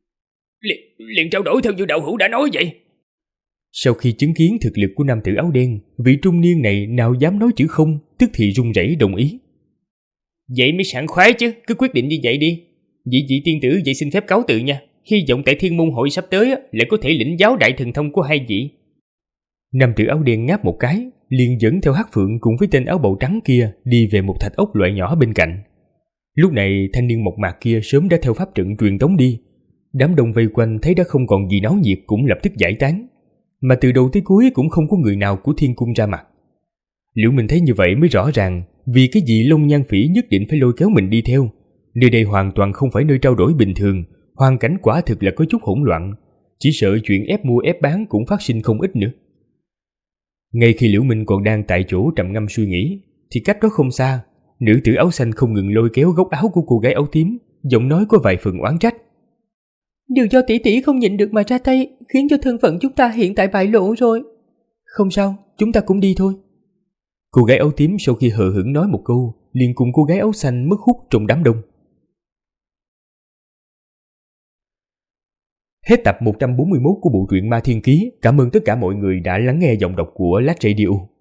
Liền trao đổi theo như đạo hữu đã nói vậy. Sau khi chứng kiến thực lực của nam tử áo đen, vị trung niên này nào dám nói chữ không, tức thì run rẩy đồng ý. Vậy mới sảng khoái chứ, cứ quyết định như vậy đi. Vị tiên tử vậy xin phép cáo từ nha. Hy vọng tại Thiên Môn hội sắp tới lại có thể lĩnh giáo đại thần thông của hai vị. Nam tử áo đen ngáp một cái, liền dẫn theo Hắc Phượng cùng với tên áo bào trắng kia đi về một thạch ốc loại nhỏ bên cạnh. Lúc này thanh niên mộc mạc kia sớm đã theo pháp trận truyền tống đi. Đám đông vây quanh thấy đã không còn gì náo nhiệt cũng lập tức giải tán, mà từ đầu tới cuối cũng không có người nào của Thiên Cung ra mặt. Liễu Minh thấy như vậy mới rõ ràng vì cái gì Long Nhan Phỉ nhất định phải lôi kéo mình đi theo. Nơi đây hoàn toàn không phải nơi trao đổi bình thường, hoàn cảnh quả thực là có chút hỗn loạn, chỉ sợ chuyện ép mua ép bán cũng phát sinh không ít nữa. Ngay khi Liễu Minh còn đang tại chỗ trầm ngâm suy nghĩ, thì cách đó không xa, nữ tử áo xanh không ngừng lôi kéo góc áo của cô gái áo tím, giọng nói có vài phần oán trách. Đều do tỷ tỷ không nhịn được mà ra tay, khiến cho thân phận chúng ta hiện tại bại lộ rồi. Không sao, chúng ta cũng đi thôi. Cô gái áo tím sau khi hờ hững nói một câu, liền cùng cô gái áo xanh mất hút trong đám đông. Hết tập 141 của bộ truyện Ma Thiên Ký. Cảm ơn tất cả mọi người đã lắng nghe giọng đọc của Lát Radio.